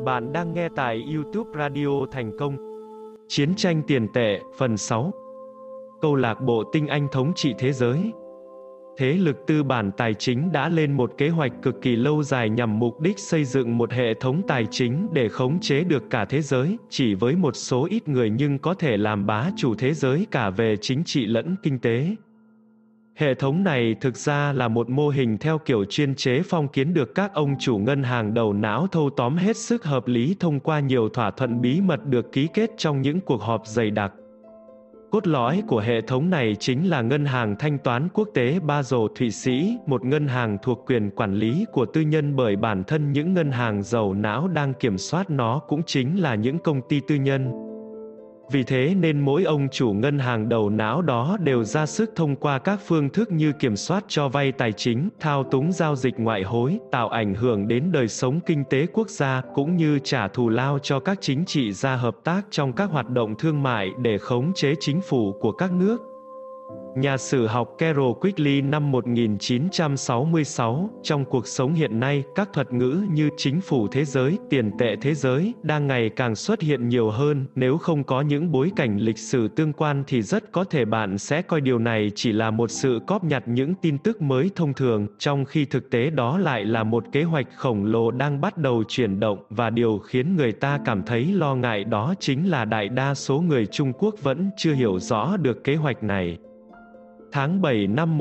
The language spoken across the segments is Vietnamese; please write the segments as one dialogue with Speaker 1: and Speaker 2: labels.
Speaker 1: Bạn đang nghe tại YouTube Radio Thành Công. Chiến tranh tiền tệ, phần 6. Câu lạc bộ tinh anh thống trị thế giới. Thế lực tư bản tài chính đã lên một kế hoạch cực kỳ lâu dài nhằm mục đích xây dựng một hệ thống tài chính để khống chế được cả thế giới, chỉ với một số ít người nhưng có thể làm bá chủ thế giới cả về chính trị lẫn kinh tế. Hệ thống này thực ra là một mô hình theo kiểu chuyên chế phong kiến được các ông chủ ngân hàng đầu não thâu tóm hết sức hợp lý thông qua nhiều thỏa thuận bí mật được ký kết trong những cuộc họp dày đặc. Cốt lõi của hệ thống này chính là Ngân hàng Thanh toán Quốc tế Basel Thụy Sĩ, một ngân hàng thuộc quyền quản lý của tư nhân bởi bản thân những ngân hàng dầu não đang kiểm soát nó cũng chính là những công ty tư nhân. Vì thế nên mỗi ông chủ ngân hàng đầu não đó đều ra sức thông qua các phương thức như kiểm soát cho vay tài chính, thao túng giao dịch ngoại hối, tạo ảnh hưởng đến đời sống kinh tế quốc gia, cũng như trả thù lao cho các chính trị gia hợp tác trong các hoạt động thương mại để khống chế chính phủ của các nước. Nhà sử học Carol Quigley năm 1966, trong cuộc sống hiện nay, các thuật ngữ như chính phủ thế giới, tiền tệ thế giới đang ngày càng xuất hiện nhiều hơn. Nếu không có những bối cảnh lịch sử tương quan thì rất có thể bạn sẽ coi điều này chỉ là một sự cóp nhặt những tin tức mới thông thường, trong khi thực tế đó lại là một kế hoạch khổng lồ đang bắt đầu chuyển động, và điều khiến người ta cảm thấy lo ngại đó chính là đại đa số người Trung Quốc vẫn chưa hiểu rõ được kế hoạch này. Tháng 7 năm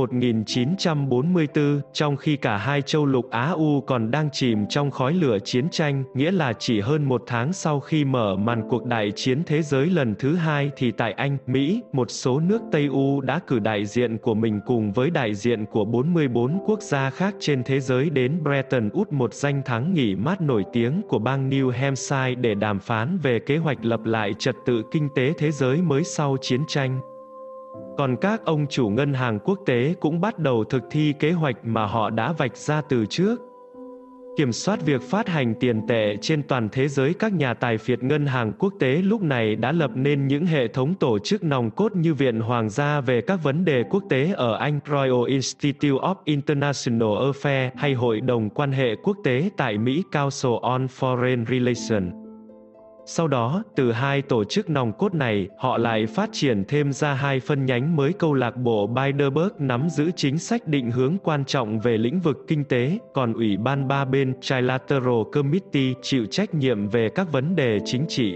Speaker 1: 1944, trong khi cả hai châu lục Á-U còn đang chìm trong khói lửa chiến tranh, nghĩa là chỉ hơn một tháng sau khi mở màn cuộc đại chiến thế giới lần thứ hai thì tại Anh, Mỹ, một số nước Tây U đã cử đại diện của mình cùng với đại diện của 44 quốc gia khác trên thế giới đến Bretton Woods, một danh thắng nghỉ mát nổi tiếng của bang New Hampshire để đàm phán về kế hoạch lập lại trật tự kinh tế thế giới mới sau chiến tranh. Còn các ông chủ ngân hàng quốc tế cũng bắt đầu thực thi kế hoạch mà họ đã vạch ra từ trước. Kiểm soát việc phát hành tiền tệ trên toàn thế giới, các nhà tài phiệt ngân hàng quốc tế lúc này đã lập nên những hệ thống tổ chức nòng cốt như Viện Hoàng gia về các vấn đề quốc tế ở Anh, Royal Institute of International Affairs, hay Hội đồng quan hệ quốc tế tại Mỹ, Council on Foreign Relations. Sau đó, từ hai tổ chức nòng cốt này, họ lại phát triển thêm ra hai phân nhánh mới. Câu lạc bộ Bilderberg nắm giữ chính sách định hướng quan trọng về lĩnh vực kinh tế, còn Ủy ban ba bên Trilateral Committee chịu trách nhiệm về các vấn đề chính trị.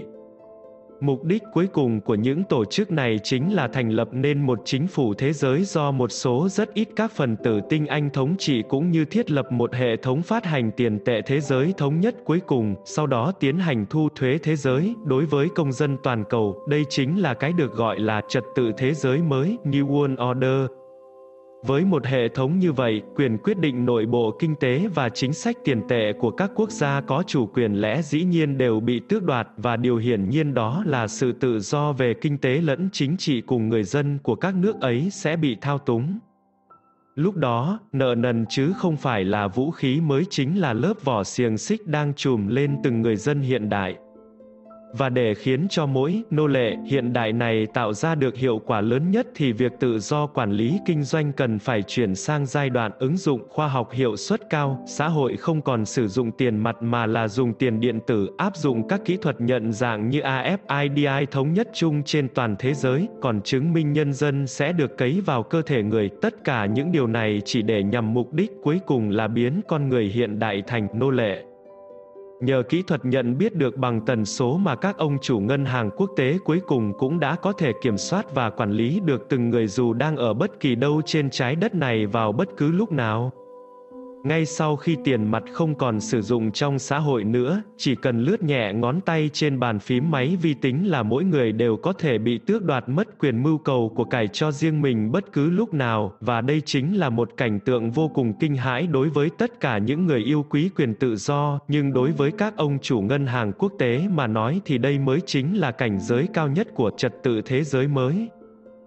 Speaker 1: Mục đích cuối cùng của những tổ chức này chính là thành lập nên một chính phủ thế giới do một số rất ít các phần tử tinh anh thống trị, cũng như thiết lập một hệ thống phát hành tiền tệ thế giới thống nhất cuối cùng, sau đó tiến hành thu thuế thế giới đối với công dân toàn cầu. Đây chính là cái được gọi là trật tự thế giới mới, New World Order. Với một hệ thống như vậy, quyền quyết định nội bộ kinh tế và chính sách tiền tệ của các quốc gia có chủ quyền lẽ dĩ nhiên đều bị tước đoạt, và điều hiển nhiên đó là sự tự do về kinh tế lẫn chính trị cùng người dân của các nước ấy sẽ bị thao túng. Lúc đó, nợ nần chứ không phải là vũ khí mới chính là lớp vỏ xiềng xích đang trùm lên từng người dân hiện đại. Và để khiến cho mỗi nô lệ hiện đại này tạo ra được hiệu quả lớn nhất thì việc tự do quản lý kinh doanh cần phải chuyển sang giai đoạn ứng dụng khoa học hiệu suất cao. Xã hội không còn sử dụng tiền mặt mà là dùng tiền điện tử, áp dụng các kỹ thuật nhận dạng như RFID thống nhất chung trên toàn thế giới, còn chứng minh nhân dân sẽ được cấy vào cơ thể người. Tất cả những điều này chỉ để nhằm mục đích cuối cùng là biến con người hiện đại thành nô lệ. Nhờ kỹ thuật nhận biết được bằng tần số mà các ông chủ ngân hàng quốc tế cuối cùng cũng đã có thể kiểm soát và quản lý được từng người dù đang ở bất kỳ đâu trên trái đất này vào bất cứ lúc nào. Ngay sau khi tiền mặt không còn sử dụng trong xã hội nữa, chỉ cần lướt nhẹ ngón tay trên bàn phím máy vi tính là mỗi người đều có thể bị tước đoạt mất quyền mưu cầu của cải cho riêng mình bất cứ lúc nào, và đây chính là một cảnh tượng vô cùng kinh hãi đối với tất cả những người yêu quý quyền tự do, nhưng đối với các ông chủ ngân hàng quốc tế mà nói thì đây mới chính là cảnh giới cao nhất của trật tự thế giới mới.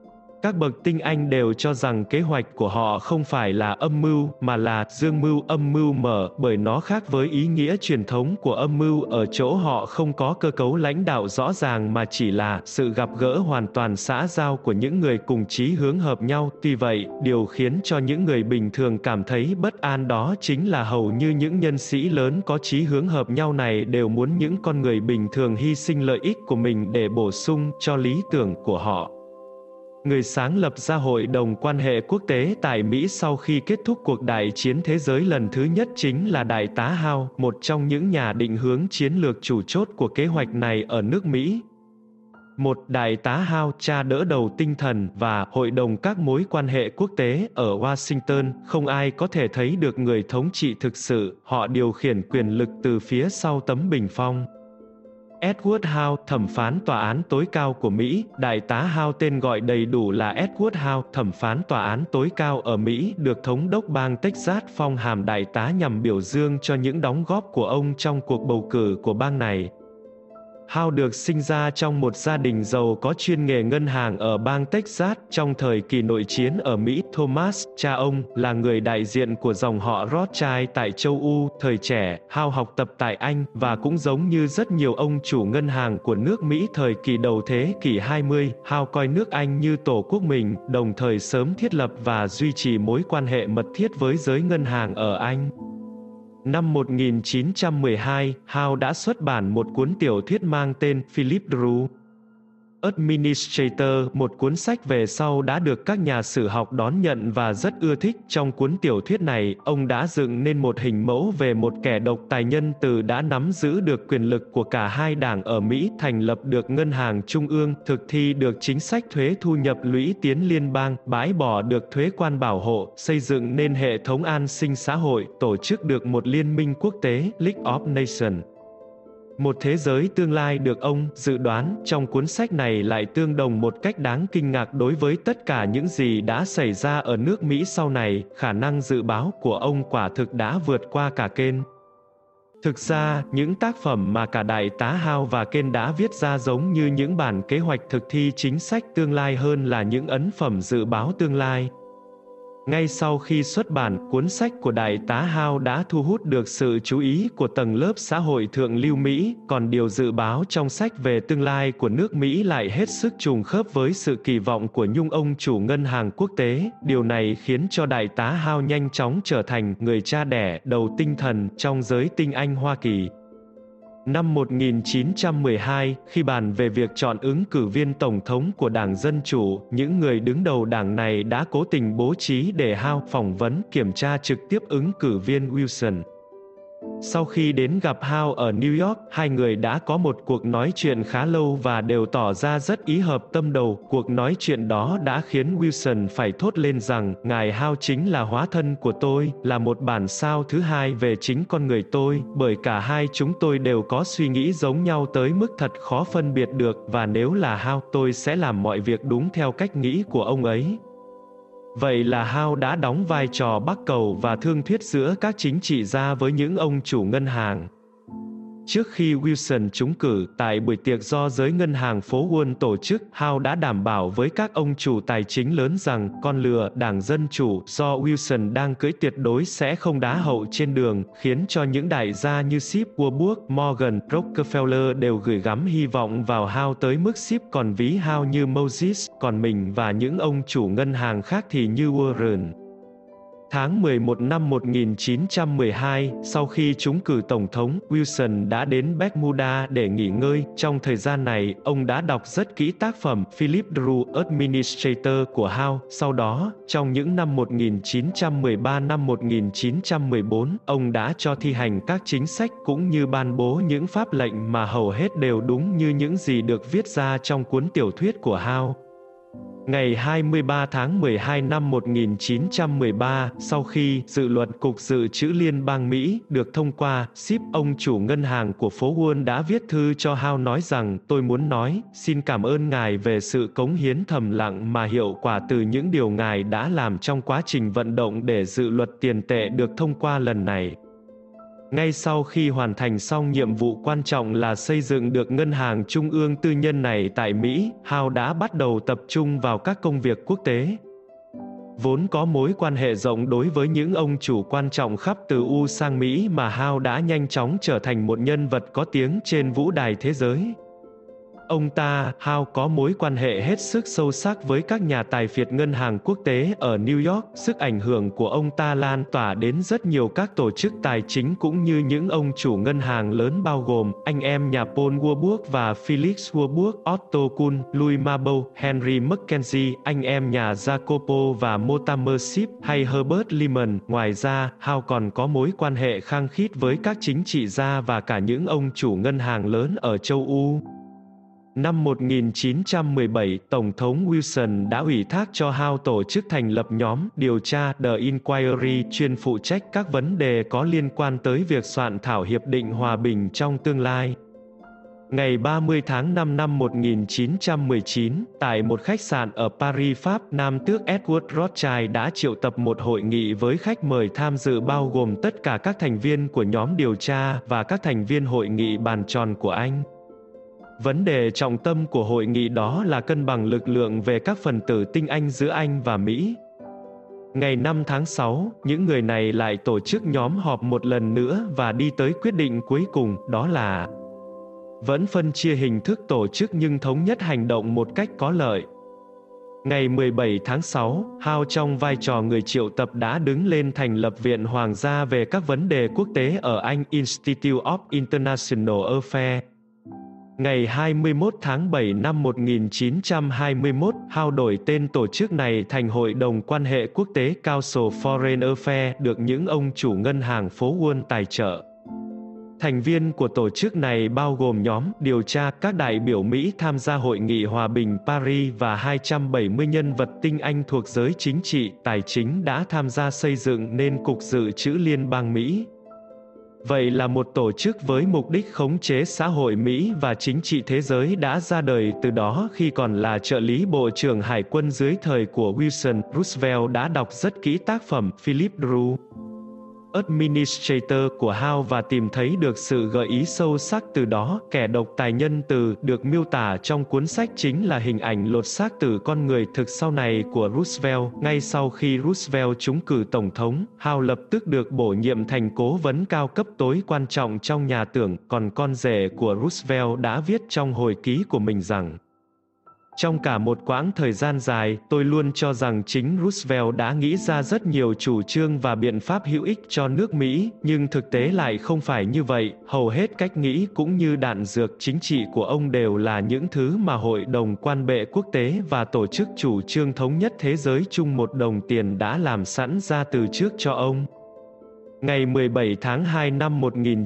Speaker 1: các bậc tinh anh đều cho rằng kế hoạch của họ không phải là âm mưu mà là dương mưu, âm mưu mở, bởi nó khác với ý nghĩa truyền thống của âm mưu ở chỗ họ không có cơ cấu lãnh đạo rõ ràng mà chỉ là sự gặp gỡ hoàn toàn xã giao của những người cùng chí hướng hợp nhau. Tuy vậy, điều khiến cho những người bình thường cảm thấy bất an đó chính là hầu như những nhân sĩ lớn có chí hướng hợp nhau này đều muốn những con người bình thường hy sinh lợi ích của mình để bổ sung cho lý tưởng của họ. Người sáng lập ra Hội đồng quan hệ quốc tế tại Mỹ sau khi kết thúc cuộc đại chiến thế giới lần thứ nhất chính là Đại tá Howe, một trong những nhà định hướng chiến lược chủ chốt của kế hoạch này ở nước Mỹ. Một Đại tá Howe, cha đỡ đầu tinh thần và Hội đồng các mối quan hệ quốc tế ở Washington, không ai có thể thấy được người thống trị thực sự, họ điều khiển quyền lực từ phía sau tấm bình phong. Edward Howe, thẩm phán tòa án tối cao của Mỹ. Đại tá Howe tên gọi đầy đủ là Edward Howe, thẩm phán tòa án tối cao ở Mỹ, được thống đốc bang Texas phong hàm đại tá nhằm biểu dương cho những đóng góp của ông trong cuộc bầu cử của bang này. Howe được sinh ra trong một gia đình giàu có chuyên nghề ngân hàng ở bang Texas trong thời kỳ nội chiến ở Mỹ. Thomas, cha ông, là người đại diện của dòng họ Rothschild tại châu Âu. Thời trẻ, Howe học tập tại Anh và cũng giống như rất nhiều ông chủ ngân hàng của nước Mỹ thời kỳ đầu thế kỷ 20, Howe coi nước Anh như tổ quốc mình, đồng thời sớm thiết lập và duy trì mối quan hệ mật thiết với giới ngân hàng ở Anh. Năm 1912, Howe đã xuất bản một cuốn tiểu thuyết mang tên Philip Drew Administrator, một cuốn sách về sau đã được các nhà sử học đón nhận và rất ưa thích. Trong cuốn tiểu thuyết này, ông đã dựng nên một hình mẫu về một kẻ độc tài nhân từ đã nắm giữ được quyền lực của cả hai đảng ở Mỹ, thành lập được ngân hàng trung ương, thực thi được chính sách thuế thu nhập lũy tiến liên bang, bãi bỏ được thuế quan bảo hộ, xây dựng nên hệ thống an sinh xã hội, tổ chức được một liên minh quốc tế, League of Nations. Một thế giới tương lai được ông dự đoán trong cuốn sách này lại tương đồng một cách đáng kinh ngạc đối với tất cả những gì đã xảy ra ở nước Mỹ sau này. Khả năng dự báo của ông quả thực đã vượt qua cả Keynes. Thực ra, những tác phẩm mà cả Đại tá Howe và Keynes đã viết ra giống như những bản kế hoạch thực thi chính sách tương lai hơn là những ấn phẩm dự báo tương lai. Ngay sau khi xuất bản, cuốn sách của Đại tá Howe đã thu hút được sự chú ý của tầng lớp xã hội thượng lưu Mỹ, còn điều dự báo trong sách về tương lai của nước Mỹ lại hết sức trùng khớp với sự kỳ vọng của Nhung, ông chủ ngân hàng quốc tế. Điều này khiến cho Đại tá Howe nhanh chóng trở thành người cha đẻ đầu tinh thần trong giới tinh anh Hoa Kỳ. Năm 1912, khi bàn về việc chọn ứng cử viên tổng thống của Đảng Dân Chủ, những người đứng đầu đảng này đã cố tình bố trí để Howe phỏng vấn, kiểm tra trực tiếp ứng cử viên Wilson. Sau khi đến gặp Howe ở New York, hai người đã có một cuộc nói chuyện khá lâu và đều tỏ ra rất ý hợp tâm đầu. Cuộc nói chuyện đó đã khiến Wilson phải thốt lên rằng, ngài Howe chính là hóa thân của tôi, là một bản sao thứ hai về chính con người tôi, bởi cả hai chúng tôi đều có suy nghĩ giống nhau tới mức thật khó phân biệt được, và nếu là Howe, tôi sẽ làm mọi việc đúng theo cách nghĩ của ông ấy. Vậy là Howe đã đóng vai trò bắc cầu và thương thuyết giữa các chính trị gia với những ông chủ ngân hàng. Trước khi Wilson trúng cử, tại buổi tiệc do giới ngân hàng phố Wall tổ chức, Howe đã đảm bảo với các ông chủ tài chính lớn rằng, con lừa Đảng Dân Chủ do Wilson đang cưỡi tuyệt đối sẽ không đá hậu trên đường, khiến cho những đại gia như Sip, Warburg, Morgan, Rockefeller đều gửi gắm hy vọng vào Howe tới mức Sip còn ví Howe như Moses, còn mình và những ông chủ ngân hàng khác thì như Warren. Tháng 11 năm 1912, sau khi trúng cử tổng thống, Wilson đã đến Bermuda để nghỉ ngơi. Trong thời gian này, ông đã đọc rất kỹ tác phẩm Philip Drew Administrator của Howe. Sau đó, trong những năm 1913 năm 1914, ông đã cho thi hành các chính sách cũng như ban bố những pháp lệnh mà hầu hết đều đúng như những gì được viết ra trong cuốn tiểu thuyết của Howe. Ngày 23 tháng 12 năm 1913, sau khi dự luật Cục Dự trữ Liên bang Mỹ được thông qua, Sip, ông chủ ngân hàng của phố Wall đã viết thư cho Howe nói rằng, tôi muốn nói, xin cảm ơn ngài về sự cống hiến thầm lặng mà hiệu quả từ những điều ngài đã làm trong quá trình vận động để dự luật tiền tệ được thông qua lần này. Ngay sau khi hoàn thành xong nhiệm vụ quan trọng là xây dựng được ngân hàng trung ương tư nhân này tại Mỹ, Howe đã bắt đầu tập trung vào các công việc quốc tế. Vốn có mối quan hệ rộng đối với những ông chủ quan trọng khắp từ U sang Mỹ mà Howe đã nhanh chóng trở thành một nhân vật có tiếng trên vũ đài thế giới. Ông ta, Howe, có mối quan hệ hết sức sâu sắc với các nhà tài phiệt ngân hàng quốc tế ở New York. Sức ảnh hưởng của ông ta lan tỏa đến rất nhiều các tổ chức tài chính cũng như những ông chủ ngân hàng lớn bao gồm anh em nhà Paul Warburg và Felix Warburg, Otto Kuhn, Louis Marbeau, Henry Mackenzie, anh em nhà Jacopo và Mortimer Ship hay Herbert Lehman. Ngoài ra, Howe còn có mối quan hệ khăng khít với các chính trị gia và cả những ông chủ ngân hàng lớn ở châu Âu. Năm 1917, Tổng thống Wilson đã ủy thác cho Howe tổ chức thành lập nhóm điều tra The Inquiry chuyên phụ trách các vấn đề có liên quan tới việc soạn thảo Hiệp định Hòa bình trong tương lai. Ngày 30 tháng 5 năm 1919, tại một khách sạn ở Paris, Pháp, Nam tước Edward Rothschild đã triệu tập một hội nghị với khách mời tham dự bao gồm tất cả các thành viên của nhóm điều tra và các thành viên hội nghị bàn tròn của Anh. Vấn đề trọng tâm của hội nghị đó là cân bằng lực lượng về các phần tử tinh Anh giữa Anh và Mỹ. Ngày 5 tháng 6, những người này lại tổ chức nhóm họp một lần nữa và đi tới quyết định cuối cùng, đó là vẫn phân chia hình thức tổ chức nhưng thống nhất hành động một cách có lợi. Ngày 17 tháng 6, Howe trong vai trò người triệu tập đã đứng lên thành lập Viện Hoàng gia về các vấn đề quốc tế ở Anh, Institute of International Affairs. Ngày 21 tháng 7 năm 1921, Howe đổi tên tổ chức này thành Hội đồng Quan hệ Quốc tế Council Foreign Affairs, được những ông chủ ngân hàng phố Wall tài trợ. Thành viên của tổ chức này bao gồm nhóm điều tra, các đại biểu Mỹ tham gia Hội nghị Hòa bình Paris và 270 nhân vật tinh anh thuộc giới chính trị, tài chính đã tham gia xây dựng nên Cục Dự trữ Liên bang Mỹ. Vậy là một tổ chức với mục đích khống chế xã hội Mỹ và chính trị thế giới đã ra đời từ đó. Khi còn là trợ lý Bộ trưởng Hải quân dưới thời của Wilson, Roosevelt đã đọc rất kỹ tác phẩm Philip Drew, Administrator của Howe và tìm thấy được sự gợi ý sâu sắc từ đó. Kẻ độc tài nhân từ được miêu tả trong cuốn sách chính là hình ảnh lột xác từ con người thực sau này của Roosevelt. Ngay sau khi Roosevelt trúng cử tổng thống, Howe lập tức được bổ nhiệm thành cố vấn cao cấp tối quan trọng trong nhà tưởng, còn con rể của Roosevelt đã viết trong hồi ký của mình rằng: trong cả một quãng thời gian dài, tôi luôn cho rằng chính Roosevelt đã nghĩ ra rất nhiều chủ trương và biện pháp hữu ích cho nước Mỹ, nhưng thực tế lại không phải như vậy. Hầu hết cách nghĩ cũng như đạn dược chính trị của ông đều là những thứ mà Hội đồng Quan bệ Quốc tế và Tổ chức Chủ trương Thống nhất Thế giới chung một đồng tiền đã làm sẵn ra từ trước cho ông. Ngày 17 tháng 2 năm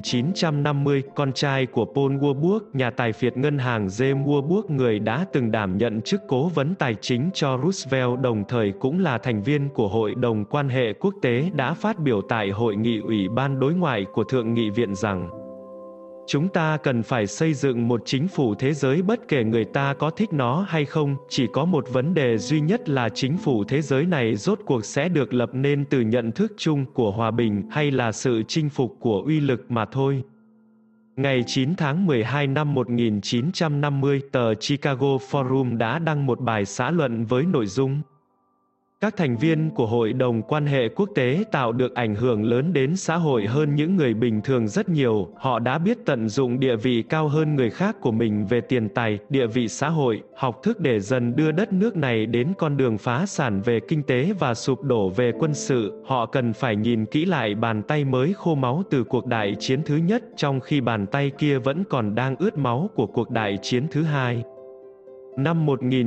Speaker 1: 1950, con trai của Paul Warburg, nhà tài phiệt ngân hàng James Warburg, người đã từng đảm nhận chức cố vấn tài chính cho Roosevelt đồng thời cũng là thành viên của Hội đồng Quan hệ Quốc tế, đã phát biểu tại Hội nghị Ủy ban Đối ngoại của Thượng nghị viện rằng: chúng ta cần phải xây dựng một chính phủ thế giới bất kể người ta có thích nó hay không, chỉ có một vấn đề duy nhất là chính phủ thế giới này rốt cuộc sẽ được lập nên từ nhận thức chung của hòa bình hay là sự chinh phục của uy lực mà thôi. Ngày 9 tháng 12 năm 1950, tờ Chicago Forum đã đăng một bài xã luận với nội dung: các thành viên của Hội đồng Quan hệ Quốc tế tạo được ảnh hưởng lớn đến xã hội hơn những người bình thường rất nhiều. Họ đã biết tận dụng địa vị cao hơn người khác của mình về tiền tài, địa vị xã hội, học thức để dần đưa đất nước này đến con đường phá sản về kinh tế và sụp đổ về quân sự. Họ cần phải nhìn kỹ lại bàn tay mới khô máu từ cuộc đại chiến thứ nhất, trong khi bàn tay kia vẫn còn đang ướt máu của cuộc đại chiến thứ hai. Năm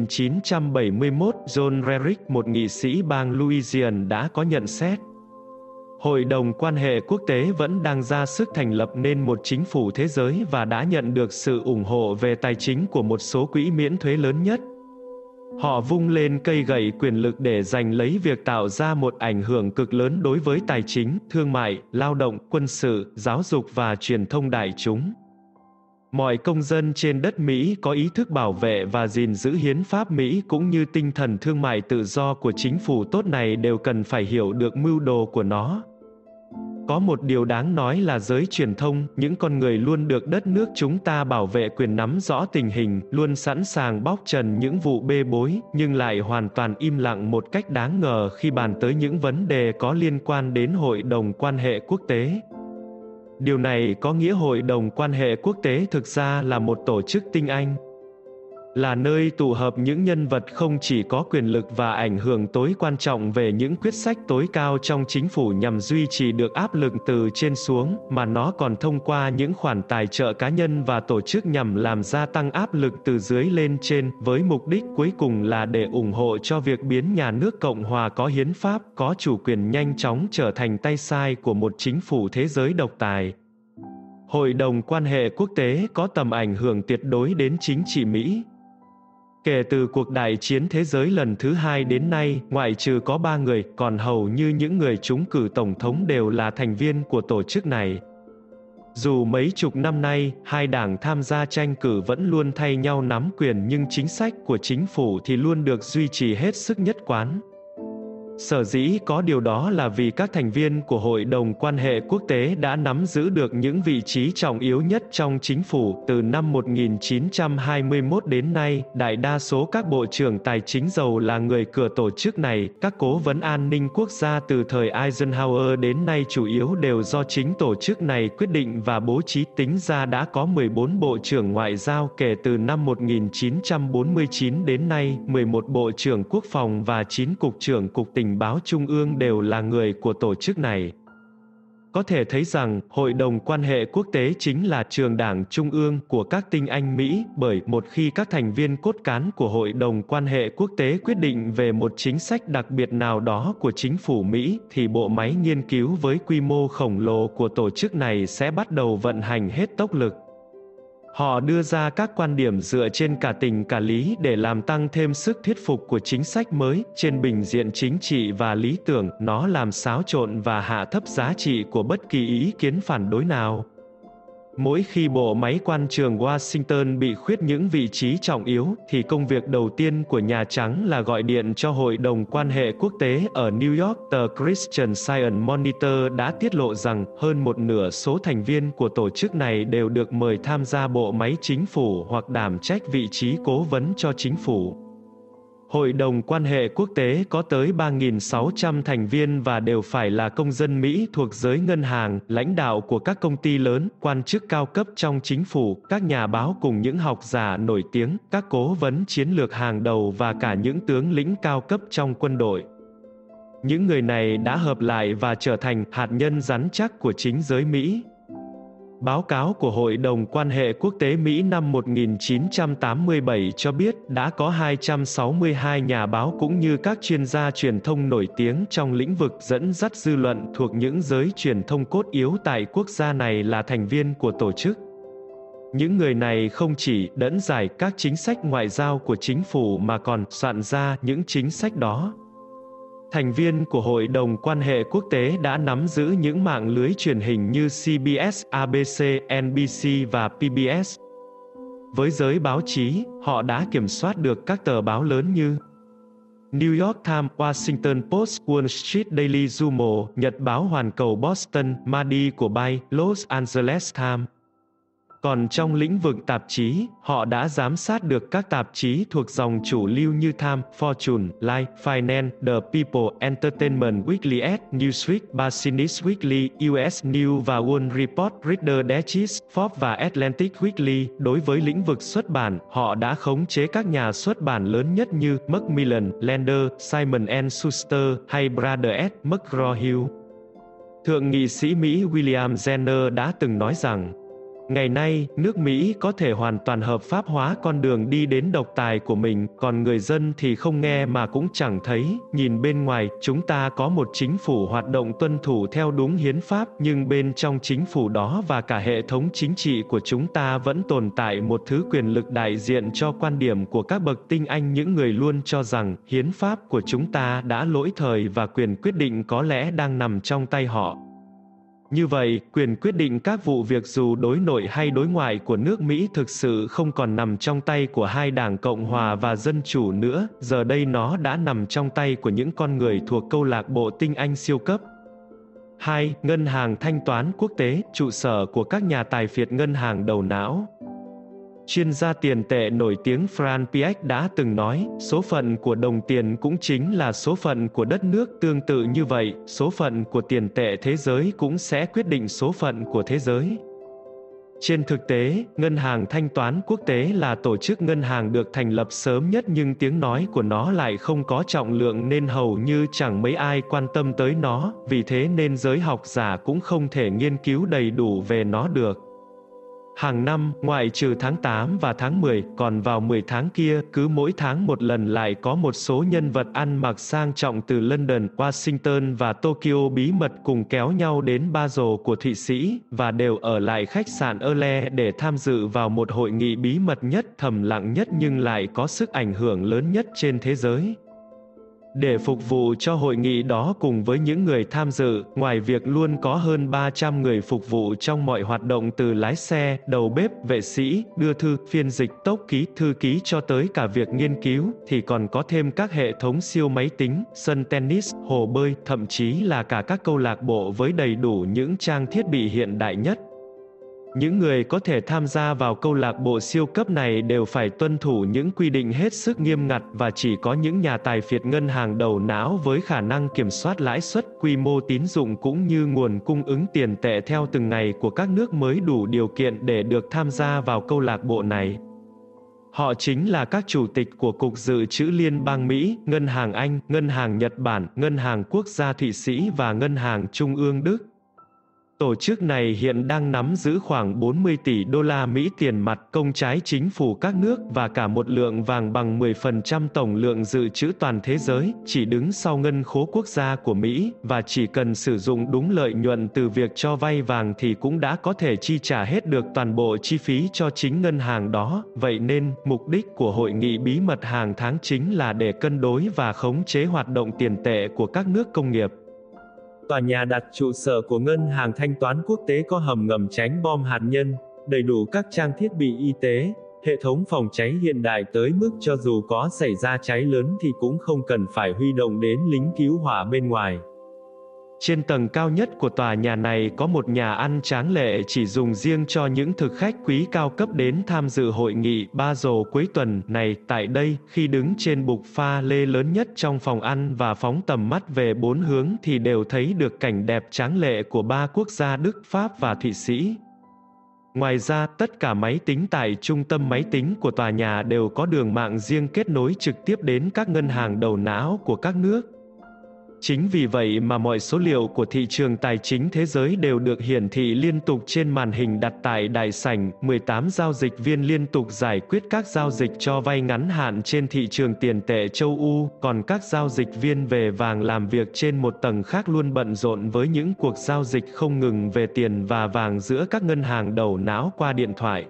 Speaker 1: 1971, John Rarick, một nghị sĩ bang Louisiana đã có nhận xét: Hội đồng Quan hệ Quốc tế vẫn đang ra sức thành lập nên một chính phủ thế giới và đã nhận được sự ủng hộ về tài chính của một số quỹ miễn thuế lớn nhất. Họ vung lên cây gậy quyền lực để giành lấy việc tạo ra một ảnh hưởng cực lớn đối với tài chính, thương mại, lao động, quân sự, giáo dục và truyền thông đại chúng. Mọi công dân trên đất Mỹ có ý thức bảo vệ và gìn giữ hiến pháp Mỹ cũng như tinh thần thương mại tự do của chính phủ tốt này đều cần phải hiểu được mưu đồ của nó. Có một điều đáng nói là giới truyền thông, những con người luôn được đất nước chúng ta bảo vệ quyền nắm rõ tình hình, luôn sẵn sàng bóc trần những vụ bê bối, nhưng lại hoàn toàn im lặng một cách đáng ngờ khi bàn tới những vấn đề có liên quan đến Hội đồng quan hệ quốc tế. Điều này có nghĩa Hội đồng quan hệ quốc tế thực ra là một tổ chức tinh anh, là nơi tụ hợp những nhân vật không chỉ có quyền lực và ảnh hưởng tối quan trọng về những quyết sách tối cao trong chính phủ nhằm duy trì được áp lực từ trên xuống, mà nó còn thông qua những khoản tài trợ cá nhân và tổ chức nhằm làm gia tăng áp lực từ dưới lên trên, với mục đích cuối cùng là để ủng hộ cho việc biến nhà nước Cộng hòa có hiến pháp, có chủ quyền nhanh chóng trở thành tay sai của một chính phủ thế giới độc tài. Hội đồng quan hệ quốc tế có tầm ảnh hưởng tuyệt đối đến chính trị Mỹ. Kể từ cuộc đại chiến thế giới lần thứ 2 đến nay, ngoại trừ có 3 người, còn hầu như những người trúng cử tổng thống đều là thành viên của tổ chức này. Dù mấy chục năm nay, hai đảng tham gia tranh cử vẫn luôn thay nhau nắm quyền, nhưng chính sách của chính phủ thì luôn được duy trì hết sức nhất quán. Sở dĩ có điều đó là vì các thành viên của Hội đồng quan hệ quốc tế đã nắm giữ được những vị trí trọng yếu nhất trong chính phủ. Từ năm 1921 đến nay, đại đa số các bộ trưởng tài chính giàu là người của tổ chức này. Các cố vấn an ninh quốc gia từ thời Eisenhower đến nay chủ yếu đều do chính tổ chức này quyết định và bố trí. Tính ra đã có 14 bộ trưởng ngoại giao kể từ năm 1949 đến nay, 11 bộ trưởng quốc phòng và 9 cục trưởng cục tình báo trung ương đều là người của tổ chức này. Có thể thấy rằng, Hội đồng quan hệ quốc tế chính là trường đảng trung ương của các tinh anh Mỹ, bởi một khi các thành viên cốt cán của Hội đồng quan hệ quốc tế quyết định về một chính sách đặc biệt nào đó của chính phủ Mỹ, thì bộ máy nghiên cứu với quy mô khổng lồ của tổ chức này sẽ bắt đầu vận hành hết tốc lực. Họ đưa ra các quan điểm dựa trên cả tình cả lý để làm tăng thêm sức thuyết phục của chính sách mới. Trên bình diện chính trị và lý tưởng, nó làm xáo trộn và hạ thấp giá trị của bất kỳ ý kiến phản đối nào. Mỗi khi bộ máy quan trường Washington bị khuyết những vị trí trọng yếu, thì công việc đầu tiên của Nhà Trắng là gọi điện cho Hội đồng quan hệ quốc tế ở New York. Tờ Christian Science Monitor đã tiết lộ rằng, hơn một nửa số thành viên của tổ chức này đều được mời tham gia bộ máy chính phủ hoặc đảm trách vị trí cố vấn cho chính phủ. Hội đồng quan hệ quốc tế có tới 3.600 thành viên và đều phải là công dân Mỹ thuộc giới ngân hàng, lãnh đạo của các công ty lớn, quan chức cao cấp trong chính phủ, các nhà báo cùng những học giả nổi tiếng, các cố vấn chiến lược hàng đầu và cả những tướng lĩnh cao cấp trong quân đội. Những người này đã hợp lại và trở thành hạt nhân rắn chắc của chính giới Mỹ. Báo cáo của Hội đồng quan hệ quốc tế Mỹ năm 1987 cho biết đã có 262 nhà báo cũng như các chuyên gia truyền thông nổi tiếng trong lĩnh vực dẫn dắt dư luận thuộc những giới truyền thông cốt yếu tại quốc gia này là thành viên của tổ chức. Những người này không chỉ dẫn giải các chính sách ngoại giao của chính phủ mà còn soạn ra những chính sách đó. Thành viên của Hội đồng quan hệ quốc tế đã nắm giữ những mạng lưới truyền hình như CBS, ABC, NBC và PBS. Với giới báo chí, họ đã kiểm soát được các tờ báo lớn như New York Times, Washington Post, Wall Street Daily Journal, Nhật báo Hoàn cầu Boston, Mail của Bay, Los Angeles Times. Còn trong lĩnh vực tạp chí, họ đã giám sát được các tạp chí thuộc dòng chủ lưu như Time, Fortune, Life, Finance, The People, Entertainment Weekly, Newsweek, Business Weekly, US News và Wall Report, Reader Digest, Forbes và Atlantic Weekly. Đối với lĩnh vực xuất bản, họ đã khống chế các nhà xuất bản lớn nhất như Macmillan, Lander, Simon & Schuster hay Brothers McGraw-Hill. Thượng nghị sĩ Mỹ William Jenner đã từng nói rằng, ngày nay, nước Mỹ có thể hoàn toàn hợp pháp hóa con đường đi đến độc tài của mình, còn người dân thì không nghe mà cũng chẳng thấy. Nhìn bên ngoài, chúng ta có một chính phủ hoạt động tuân thủ theo đúng hiến pháp, nhưng bên trong chính phủ đó và cả hệ thống chính trị của chúng ta vẫn tồn tại một thứ quyền lực đại diện cho quan điểm của các bậc tinh anh, những người luôn cho rằng hiến pháp của chúng ta đã lỗi thời và quyền quyết định có lẽ đang nằm trong tay họ. Như vậy, quyền quyết định các vụ việc dù đối nội hay đối ngoại của nước Mỹ thực sự không còn nằm trong tay của hai đảng Cộng hòa và Dân chủ nữa, giờ đây nó đã nằm trong tay của những con người thuộc câu lạc bộ tinh anh siêu cấp. 2. Ngân hàng thanh toán quốc tế, trụ sở của các nhà tài phiệt ngân hàng đầu não. Chuyên gia tiền tệ nổi tiếng Frank Piech đã từng nói, số phận của đồng tiền cũng chính là số phận của đất nước. Tương tự như vậy, số phận của tiền tệ thế giới cũng sẽ quyết định số phận của thế giới. Trên thực tế, Ngân hàng Thanh toán Quốc tế là tổ chức ngân hàng được thành lập sớm nhất, nhưng tiếng nói của nó lại không có trọng lượng nên hầu như chẳng mấy ai quan tâm tới nó, vì thế nên giới học giả cũng không thể nghiên cứu đầy đủ về nó được. Hàng năm, ngoại trừ tháng 8 và tháng 10, còn vào 10 tháng kia, cứ mỗi tháng một lần lại có một số nhân vật ăn mặc sang trọng từ London, Washington và Tokyo bí mật cùng kéo nhau đến Basel của Thụy Sĩ, và đều ở lại khách sạn Erle để tham dự vào một hội nghị bí mật nhất, thầm lặng nhất nhưng lại có sức ảnh hưởng lớn nhất trên thế giới. Để phục vụ cho hội nghị đó cùng với những người tham dự, ngoài việc luôn có hơn 300 người phục vụ trong mọi hoạt động từ lái xe, đầu bếp, vệ sĩ, đưa thư, phiên dịch, tốc ký, thư ký cho tới cả việc nghiên cứu, thì còn có thêm các hệ thống siêu máy tính, sân tennis, hồ bơi, thậm chí là cả các câu lạc bộ với đầy đủ những trang thiết bị hiện đại nhất. Những người có thể tham gia vào câu lạc bộ siêu cấp này đều phải tuân thủ những quy định hết sức nghiêm ngặt, và chỉ có những nhà tài phiệt ngân hàng đầu não với khả năng kiểm soát lãi suất, quy mô tín dụng cũng như nguồn cung ứng tiền tệ theo từng ngày của các nước mới đủ điều kiện để được tham gia vào câu lạc bộ này. Họ chính là các chủ tịch của Cục Dự trữ Liên bang Mỹ, Ngân hàng Anh, Ngân hàng Nhật Bản, Ngân hàng Quốc gia Thụy Sĩ và Ngân hàng Trung ương Đức. Tổ chức này hiện đang nắm giữ khoảng 40 tỷ đô la Mỹ tiền mặt, công trái chính phủ các nước và cả một lượng vàng bằng 10% tổng lượng dự trữ toàn thế giới, chỉ đứng sau ngân khố quốc gia của Mỹ, và chỉ cần sử dụng đúng lợi nhuận từ việc cho vay vàng thì cũng đã có thể chi trả hết được toàn bộ chi phí cho chính ngân hàng đó. Vậy nên, mục đích của hội nghị bí mật hàng tháng chính là để cân đối và khống chế hoạt động tiền tệ của các nước công nghiệp. Tòa nhà đặt trụ sở của Ngân hàng Thanh toán Quốc tế có hầm ngầm tránh bom hạt nhân, đầy đủ các trang thiết bị y tế, hệ thống phòng cháy hiện đại tới mức cho dù có xảy ra cháy lớn thì cũng không cần phải huy động đến lính cứu hỏa bên ngoài. Trên tầng cao nhất của tòa nhà này có một nhà ăn tráng lệ chỉ dùng riêng cho những thực khách quý cao cấp đến tham dự hội nghị Basel cuối tuần này. Tại đây, khi đứng trên bục pha lê lớn nhất trong phòng ăn và phóng tầm mắt về bốn hướng thì đều thấy được cảnh đẹp tráng lệ của ba quốc gia Đức, Pháp và Thụy Sĩ. Ngoài ra, tất cả máy tính tại trung tâm máy tính của tòa nhà đều có đường mạng riêng kết nối trực tiếp đến các ngân hàng đầu não của các nước. Chính vì vậy mà mọi số liệu của thị trường tài chính thế giới đều được hiển thị liên tục trên màn hình đặt tại đại sảnh. 18 giao dịch viên liên tục giải quyết các giao dịch cho vay ngắn hạn trên thị trường tiền tệ châu Âu, còn các giao dịch viên về vàng làm việc trên một tầng khác luôn bận rộn với những cuộc giao dịch không ngừng về tiền và vàng giữa các ngân hàng đầu não qua điện thoại.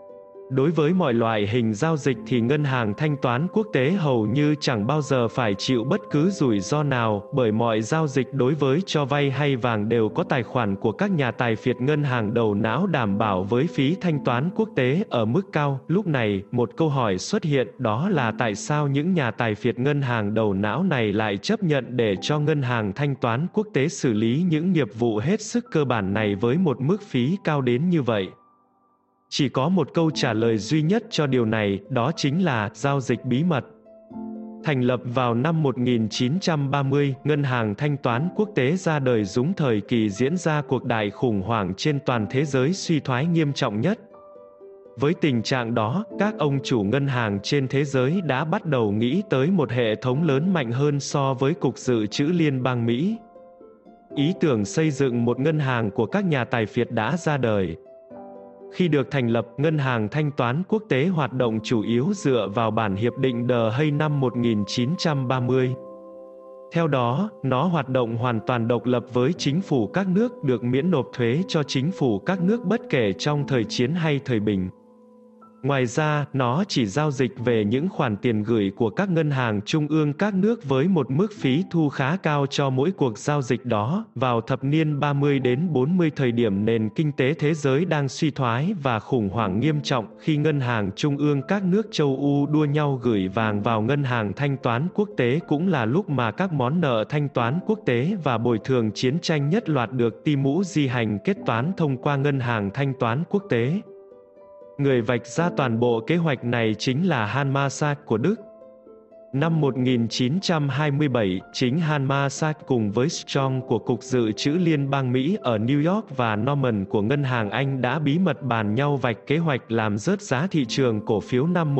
Speaker 1: Đối với mọi loại hình giao dịch thì Ngân hàng Thanh toán Quốc tế hầu như chẳng bao giờ phải chịu bất cứ rủi ro nào, bởi mọi giao dịch đối với cho vay hay vàng đều có tài khoản của các nhà tài phiệt ngân hàng đầu não đảm bảo với phí thanh toán quốc tế ở mức cao. Lúc này, một câu hỏi xuất hiện, đó là tại sao những nhà tài phiệt ngân hàng đầu não này lại chấp nhận để cho Ngân hàng Thanh toán Quốc tế xử lý những nghiệp vụ hết sức cơ bản này với một mức phí cao đến như vậy? Chỉ có một câu trả lời duy nhất cho điều này, đó chính là giao dịch bí mật. Thành lập vào năm 1930, Ngân hàng Thanh toán Quốc tế ra đời đúng thời kỳ diễn ra cuộc đại khủng hoảng trên toàn thế giới suy thoái nghiêm trọng nhất. Với tình trạng đó, các ông chủ ngân hàng trên thế giới đã bắt đầu nghĩ tới một hệ thống lớn mạnh hơn so với Cục Dự trữ Liên bang Mỹ. Ý tưởng xây dựng một ngân hàng của các nhà tài phiệt đã ra đời. Khi được thành lập, Ngân hàng Thanh toán Quốc tế hoạt động chủ yếu dựa vào bản hiệp định The Hague năm 1930. Theo đó, nó hoạt động hoàn toàn độc lập với chính phủ các nước, được miễn nộp thuế cho chính phủ các nước bất kể trong thời chiến hay thời bình. Ngoài ra, nó chỉ giao dịch về những khoản tiền gửi của các ngân hàng trung ương các nước với một mức phí thu khá cao cho mỗi cuộc giao dịch đó. Vào thập niên 30 đến 40, thời điểm nền kinh tế thế giới đang suy thoái và khủng hoảng nghiêm trọng, khi ngân hàng trung ương các nước châu Âu đua nhau gửi vàng vào ngân hàng thanh toán quốc tế, cũng là lúc mà các món nợ thanh toán quốc tế và bồi thường chiến tranh nhất loạt được Timur-di hành kết toán thông qua ngân hàng thanh toán quốc tế. Người vạch ra toàn bộ kế hoạch này chính là Hanmasak của Đức. Năm 1927, chính Hanmasak cùng với Strong của Cục Dự trữ Liên bang Mỹ ở New York và Norman của Ngân hàng Anh đã bí mật bàn nhau vạch kế hoạch làm rớt giá thị trường cổ phiếu năm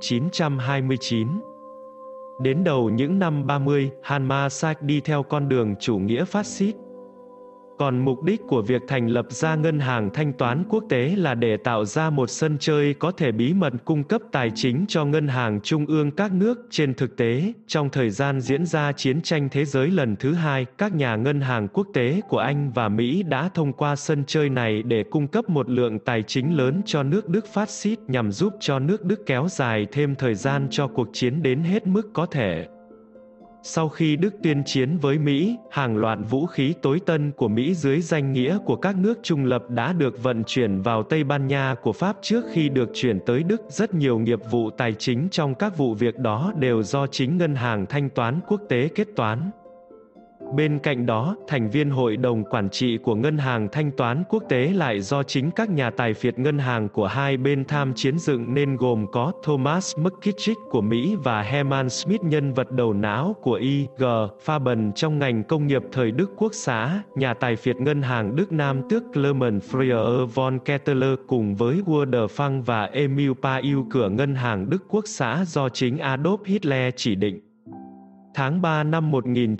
Speaker 1: 1929. Đến đầu những năm 30, Hanmasak đi theo con đường chủ nghĩa phát xít. Còn mục đích của việc thành lập ra ngân hàng thanh toán quốc tế là để tạo ra một sân chơi có thể bí mật cung cấp tài chính cho ngân hàng trung ương các nước. Trên thực tế, trong thời gian diễn ra chiến tranh thế giới lần thứ hai, các nhà ngân hàng quốc tế của Anh và Mỹ đã thông qua sân chơi này để cung cấp một lượng tài chính lớn cho nước Đức phát xít nhằm giúp cho nước Đức kéo dài thêm thời gian cho cuộc chiến đến hết mức có thể. Sau khi Đức tuyên chiến với Mỹ, hàng loạt vũ khí tối tân của Mỹ dưới danh nghĩa của các nước trung lập đã được vận chuyển vào Tây Ban Nha của Pháp trước khi được chuyển tới Đức. Rất nhiều nghiệp vụ tài chính trong các vụ việc đó đều do chính ngân hàng thanh toán quốc tế kết toán. Bên cạnh đó, thành viên hội đồng quản trị của ngân hàng thanh toán quốc tế lại do chính các nhà tài phiệt ngân hàng của hai bên tham chiến dựng nên, gồm có Thomas McKittrick của Mỹ và Hermann Schmidt, nhân vật đầu não của I.G. Farben trong ngành công nghiệp thời Đức Quốc xã, nhà tài phiệt ngân hàng Đức Nam tước Clement Freyer von Ketteler cùng với Werder Funk và Emil Paul cửa ngân hàng Đức Quốc xã do chính Adolf Hitler chỉ định. Tháng 3 năm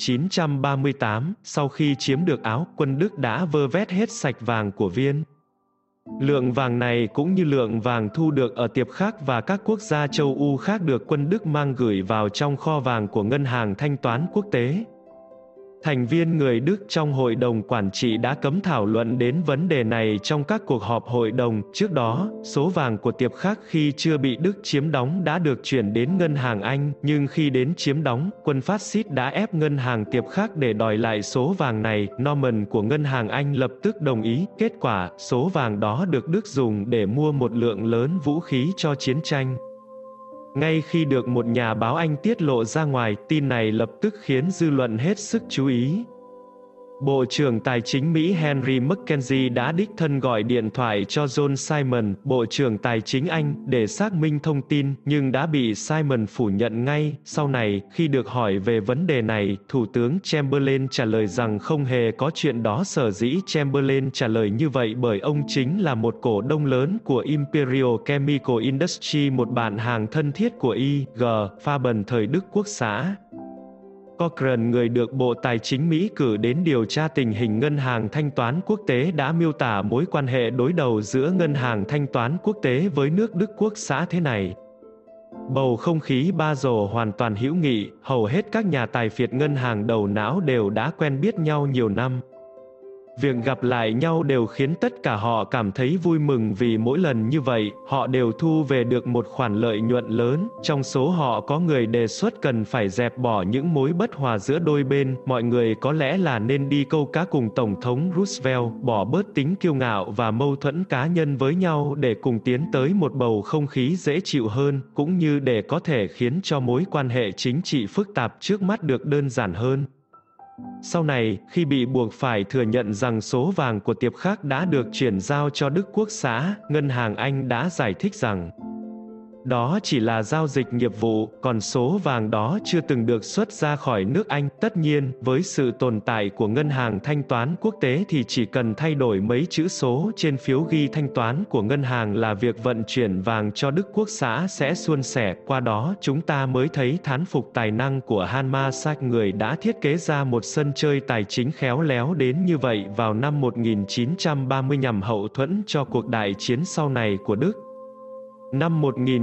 Speaker 1: 1938, sau khi chiếm được Áo, quân Đức đã vơ vét hết sạch vàng của Viên. Lượng vàng này cũng như lượng vàng thu được ở Tiệp Khắc và các quốc gia châu Âu khác được quân Đức mang gửi vào trong kho vàng của ngân hàng thanh toán quốc tế. Thành viên người Đức trong hội đồng quản trị đã cấm thảo luận đến vấn đề này trong các cuộc họp hội đồng. Trước đó, số vàng của Tiệp Khắc khi chưa bị Đức chiếm đóng đã được chuyển đến ngân hàng Anh, nhưng khi đến chiếm đóng, quân phát xít đã ép ngân hàng Tiệp Khắc để đòi lại số vàng này. Norman của ngân hàng Anh lập tức đồng ý. Kết quả, số vàng đó được Đức dùng để mua một lượng lớn vũ khí cho chiến tranh. Ngay khi được một nhà báo Anh tiết lộ ra ngoài, tin này lập tức khiến dư luận hết sức chú ý. Bộ trưởng Tài chính Mỹ Henry Mackenzie đã đích thân gọi điện thoại cho John Simon, Bộ trưởng Tài chính Anh, để xác minh thông tin, nhưng đã bị Simon phủ nhận ngay. Sau này, khi được hỏi về vấn đề này, Thủ tướng Chamberlain trả lời rằng không hề có chuyện đó. Sở dĩ Chamberlain trả lời như vậy bởi ông chính là một cổ đông lớn của Imperial Chemical Industry, một bạn hàng thân thiết của I.G. Farben thời Đức Quốc xã. Cochrane, người được Bộ Tài chính Mỹ cử đến điều tra tình hình ngân hàng thanh toán quốc tế, đã miêu tả mối quan hệ đối đầu giữa ngân hàng thanh toán quốc tế với nước Đức Quốc xã thế này. Bầu không khí Basel hoàn toàn hữu nghị, hầu hết các nhà tài phiệt ngân hàng đầu não đều đã quen biết nhau nhiều năm. Việc gặp lại nhau đều khiến tất cả họ cảm thấy vui mừng, vì mỗi lần như vậy, họ đều thu về được một khoản lợi nhuận lớn. Trong số họ có người đề xuất cần phải dẹp bỏ những mối bất hòa giữa đôi bên. Mọi người có lẽ là nên đi câu cá cùng Tổng thống Roosevelt, bỏ bớt tính kiêu ngạo và mâu thuẫn cá nhân với nhau để cùng tiến tới một bầu không khí dễ chịu hơn, cũng như để có thể khiến cho mối quan hệ chính trị phức tạp trước mắt được đơn giản hơn. Sau này, khi bị buộc phải thừa nhận rằng số vàng của Tiệp Khắc đã được chuyển giao cho Đức Quốc xã, ngân hàng Anh đã giải thích rằng đó chỉ là giao dịch nghiệp vụ, còn số vàng đó chưa từng được xuất ra khỏi nước Anh. Tất nhiên, với sự tồn tại của ngân hàng thanh toán quốc tế thì chỉ cần thay đổi mấy chữ số trên phiếu ghi thanh toán của ngân hàng là việc vận chuyển vàng cho Đức Quốc xã sẽ suôn sẻ. Qua đó chúng ta mới thấy thán phục tài năng của Hanmasak, người đã thiết kế ra một sân chơi tài chính khéo léo đến như vậy vào năm 1930 nhằm hậu thuẫn cho cuộc đại chiến sau này của Đức. Năm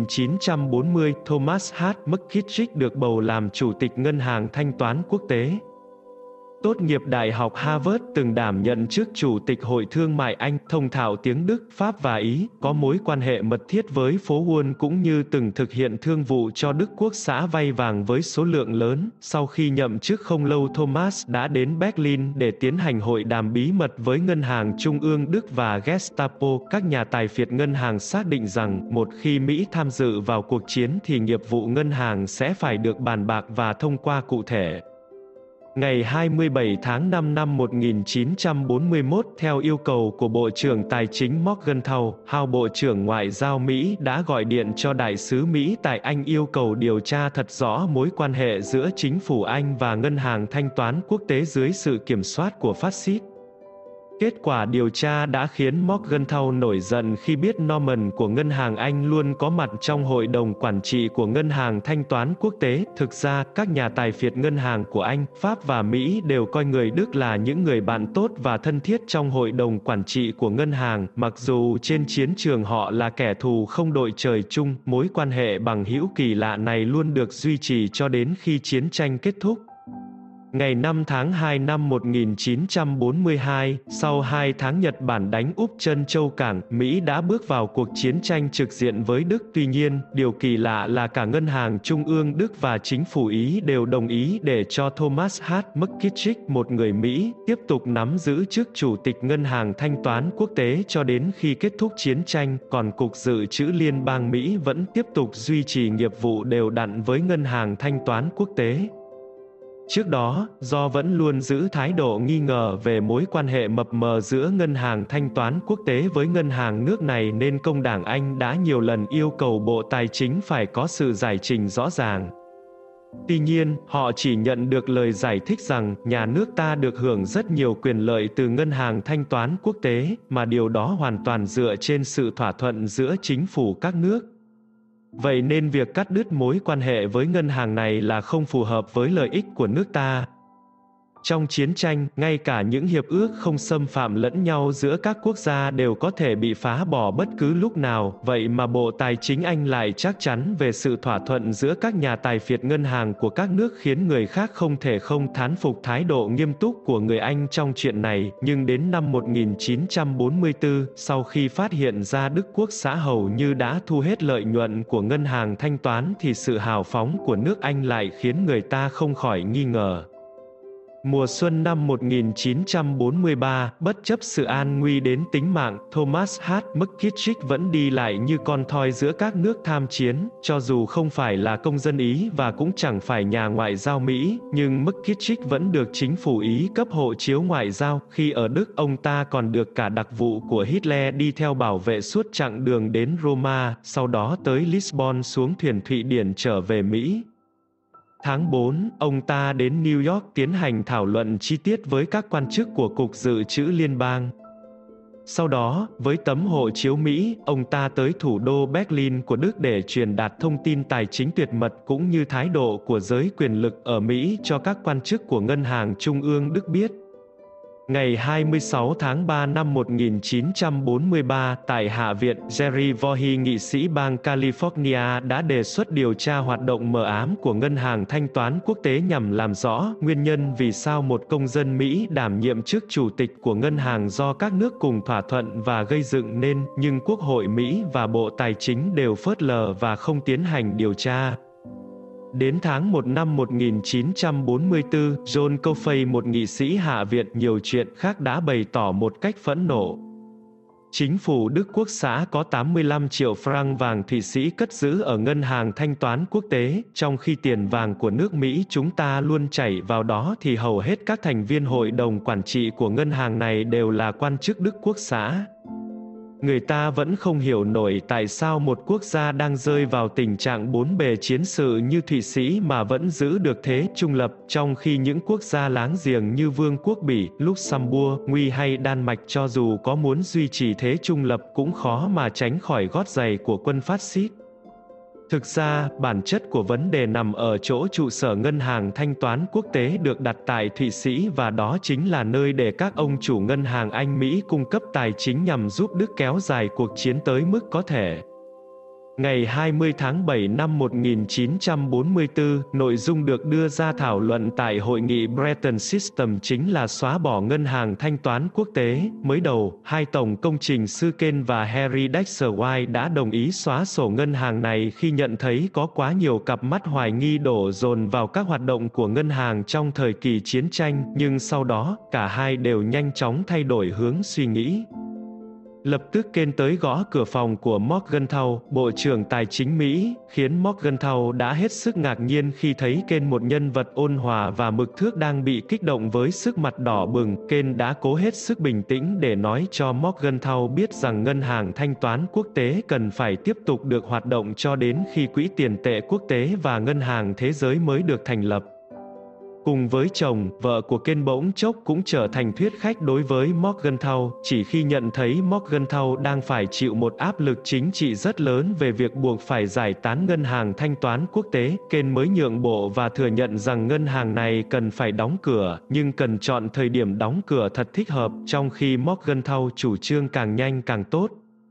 Speaker 1: 1940, Thomas H. McKittrick được bầu làm Chủ tịch Ngân hàng Thanh toán Quốc tế. Tốt nghiệp Đại học Harvard, từng đảm nhận chức Chủ tịch Hội Thương mại Anh, thông thạo tiếng Đức, Pháp và Ý, có mối quan hệ mật thiết với phố Wall cũng như từng thực hiện thương vụ cho Đức Quốc xã vay vàng với số lượng lớn. Sau khi nhậm chức không lâu, Thomas đã đến Berlin để tiến hành hội đàm bí mật với Ngân hàng Trung ương Đức và Gestapo. Các nhà tài phiệt ngân hàng xác định rằng, một khi Mỹ tham dự vào cuộc chiến thì nghiệp vụ ngân hàng sẽ phải được bàn bạc và thông qua cụ thể. Ngày 27 tháng 5 năm 1941, theo yêu cầu của Bộ trưởng Tài chính Morgenthau, Howe, Bộ trưởng Ngoại giao Mỹ đã gọi điện cho Đại sứ Mỹ tại Anh yêu cầu điều tra thật rõ mối quan hệ giữa chính phủ Anh và Ngân hàng Thanh toán Quốc tế dưới sự kiểm soát của phát xít. Kết quả điều tra đã khiến Morgenthau nổi giận khi biết Norman của Ngân hàng Anh luôn có mặt trong hội đồng quản trị của Ngân hàng Thanh toán Quốc tế. Thực ra, các nhà tài phiệt ngân hàng của Anh, Pháp và Mỹ đều coi người Đức là những người bạn tốt và thân thiết trong hội đồng quản trị của ngân hàng, mặc dù trên chiến trường họ là kẻ thù không đội trời chung. Mối quan hệ bằng hữu kỳ lạ này luôn được duy trì cho đến khi chiến tranh kết thúc. Ngày 5 tháng 2 năm 1942, sau 2 tháng Nhật Bản đánh úp Trân Châu Cảng, Mỹ đã bước vào cuộc chiến tranh trực diện với Đức. Tuy nhiên, điều kỳ lạ là cả Ngân hàng Trung ương Đức và chính phủ Ý đều đồng ý để cho Thomas H. McKittrick, một người Mỹ, tiếp tục nắm giữ chức Chủ tịch Ngân hàng Thanh toán Quốc tế cho đến khi kết thúc chiến tranh, còn Cục Dự trữ Liên bang Mỹ vẫn tiếp tục duy trì nghiệp vụ đều đặn với Ngân hàng Thanh toán Quốc tế. Trước đó, do vẫn luôn giữ thái độ nghi ngờ về mối quan hệ mập mờ giữa Ngân hàng Thanh toán Quốc tế với ngân hàng nước này nên Công đảng Anh đã nhiều lần yêu cầu Bộ Tài chính phải có sự giải trình rõ ràng. Tuy nhiên, họ chỉ nhận được lời giải thích rằng nhà nước ta được hưởng rất nhiều quyền lợi từ Ngân hàng Thanh toán Quốc tế, mà điều đó hoàn toàn dựa trên sự thỏa thuận giữa chính phủ các nước. Vậy nên việc cắt đứt mối quan hệ với ngân hàng này là không phù hợp với lợi ích của nước ta. Trong chiến tranh, ngay cả những hiệp ước không xâm phạm lẫn nhau giữa các quốc gia đều có thể bị phá bỏ bất cứ lúc nào, vậy mà Bộ Tài chính Anh lại chắc chắn về sự thỏa thuận giữa các nhà tài phiệt ngân hàng của các nước, khiến người khác không thể không thán phục thái độ nghiêm túc của người Anh trong chuyện này. Nhưng đến năm 1944, sau khi phát hiện ra Đức Quốc xã hầu như đã thu hết lợi nhuận của ngân hàng thanh toán thì sự hào phóng của nước Anh lại khiến người ta không khỏi nghi ngờ. Mùa xuân năm 1943, bất chấp sự an nguy đến tính mạng, Thomas H. McKittrick vẫn đi lại như con thoi giữa các nước tham chiến. Cho dù không phải là công dân Ý và cũng chẳng phải nhà ngoại giao Mỹ, nhưng McKittrick vẫn được chính phủ Ý cấp hộ chiếu ngoại giao. Khi ở Đức, ông ta còn được cả đặc vụ của Hitler đi theo bảo vệ suốt chặng đường đến Roma, sau đó tới Lisbon, xuống thuyền Thụy Điển trở về Mỹ. Tháng 4, ông ta đến New York tiến hành thảo luận chi tiết với các quan chức của Cục Dự trữ Liên bang. Sau đó, với tấm hộ chiếu Mỹ, ông ta tới thủ đô Berlin của Đức để truyền đạt thông tin tài chính tuyệt mật cũng như thái độ của giới quyền lực ở Mỹ cho các quan chức của Ngân hàng Trung ương Đức biết. Ngày 26 tháng 3 năm 1943, tại Hạ viện, Jerry Voorhis, nghị sĩ bang California đã đề xuất điều tra hoạt động mờ ám của Ngân hàng Thanh toán Quốc tế nhằm làm rõ nguyên nhân vì sao một công dân Mỹ đảm nhiệm chức chủ tịch của ngân hàng do các nước cùng thỏa thuận và gây dựng nên, nhưng Quốc hội Mỹ và Bộ Tài chính đều phớt lờ và không tiến hành điều tra. Đến tháng 1 năm 1944, John Coffey, một nghị sĩ Hạ viện nhiều chuyện khác, đã bày tỏ một cách phẫn nộ. Chính phủ Đức Quốc xã có 85 triệu franc vàng Thụy Sĩ cất giữ ở Ngân hàng Thanh toán Quốc tế, trong khi tiền vàng của nước Mỹ chúng ta luôn chảy vào đó thì hầu hết các thành viên hội đồng quản trị của ngân hàng này đều là quan chức Đức Quốc xã. Người ta vẫn không hiểu nổi tại sao một quốc gia đang rơi vào tình trạng bốn bề chiến sự như Thụy Sĩ mà vẫn giữ được thế trung lập, trong khi những quốc gia láng giềng như Vương quốc Bỉ, Luxembourg, Nguy hay Đan Mạch cho dù có muốn duy trì thế trung lập cũng khó mà tránh khỏi gót giày của quân phát xít. Thực ra, bản chất của vấn đề nằm ở chỗ trụ sở Ngân hàng Thanh toán Quốc tế được đặt tại Thụy Sĩ, và đó chính là nơi để các ông chủ ngân hàng Anh Mỹ cung cấp tài chính nhằm giúp Đức kéo dài cuộc chiến tới mức có thể. Ngày 20 tháng 7 năm 1944, nội dung được đưa ra thảo luận tại hội nghị Bretton System chính là xóa bỏ ngân hàng thanh toán quốc tế. Mới đầu, hai tổng công trình sư Ken và Harry Dexter White đã đồng ý xóa sổ ngân hàng này khi nhận thấy có quá nhiều cặp mắt hoài nghi đổ dồn vào các hoạt động của ngân hàng trong thời kỳ chiến tranh, nhưng sau đó, cả hai đều nhanh chóng thay đổi hướng suy nghĩ. Lập tức Ken tới gõ cửa phòng của Morgenthau, Bộ trưởng Tài chính Mỹ, khiến Morgenthau đã hết sức ngạc nhiên khi thấy Ken, một nhân vật ôn hòa và mực thước, đang bị kích động với sức mặt đỏ bừng. Ken đã cố hết sức bình tĩnh để nói cho Morgenthau biết rằng ngân hàng thanh toán quốc tế cần phải tiếp tục được hoạt động cho đến khi Quỹ tiền tệ quốc tế và Ngân hàng Thế giới mới được thành lập. Cùng với chồng, vợ của Ken bỗng chốc cũng trở thành thuyết khách đối với Morgenthau. Chỉ khi nhận thấy Morgenthau đang phải chịu một áp lực chính trị rất lớn về việc buộc phải giải tán ngân hàng thanh toán quốc tế, Ken mới nhượng bộ và thừa nhận rằng ngân hàng này cần phải đóng cửa, nhưng cần chọn thời điểm đóng cửa thật thích hợp, trong khi Morgenthau chủ trương càng nhanh càng tốt.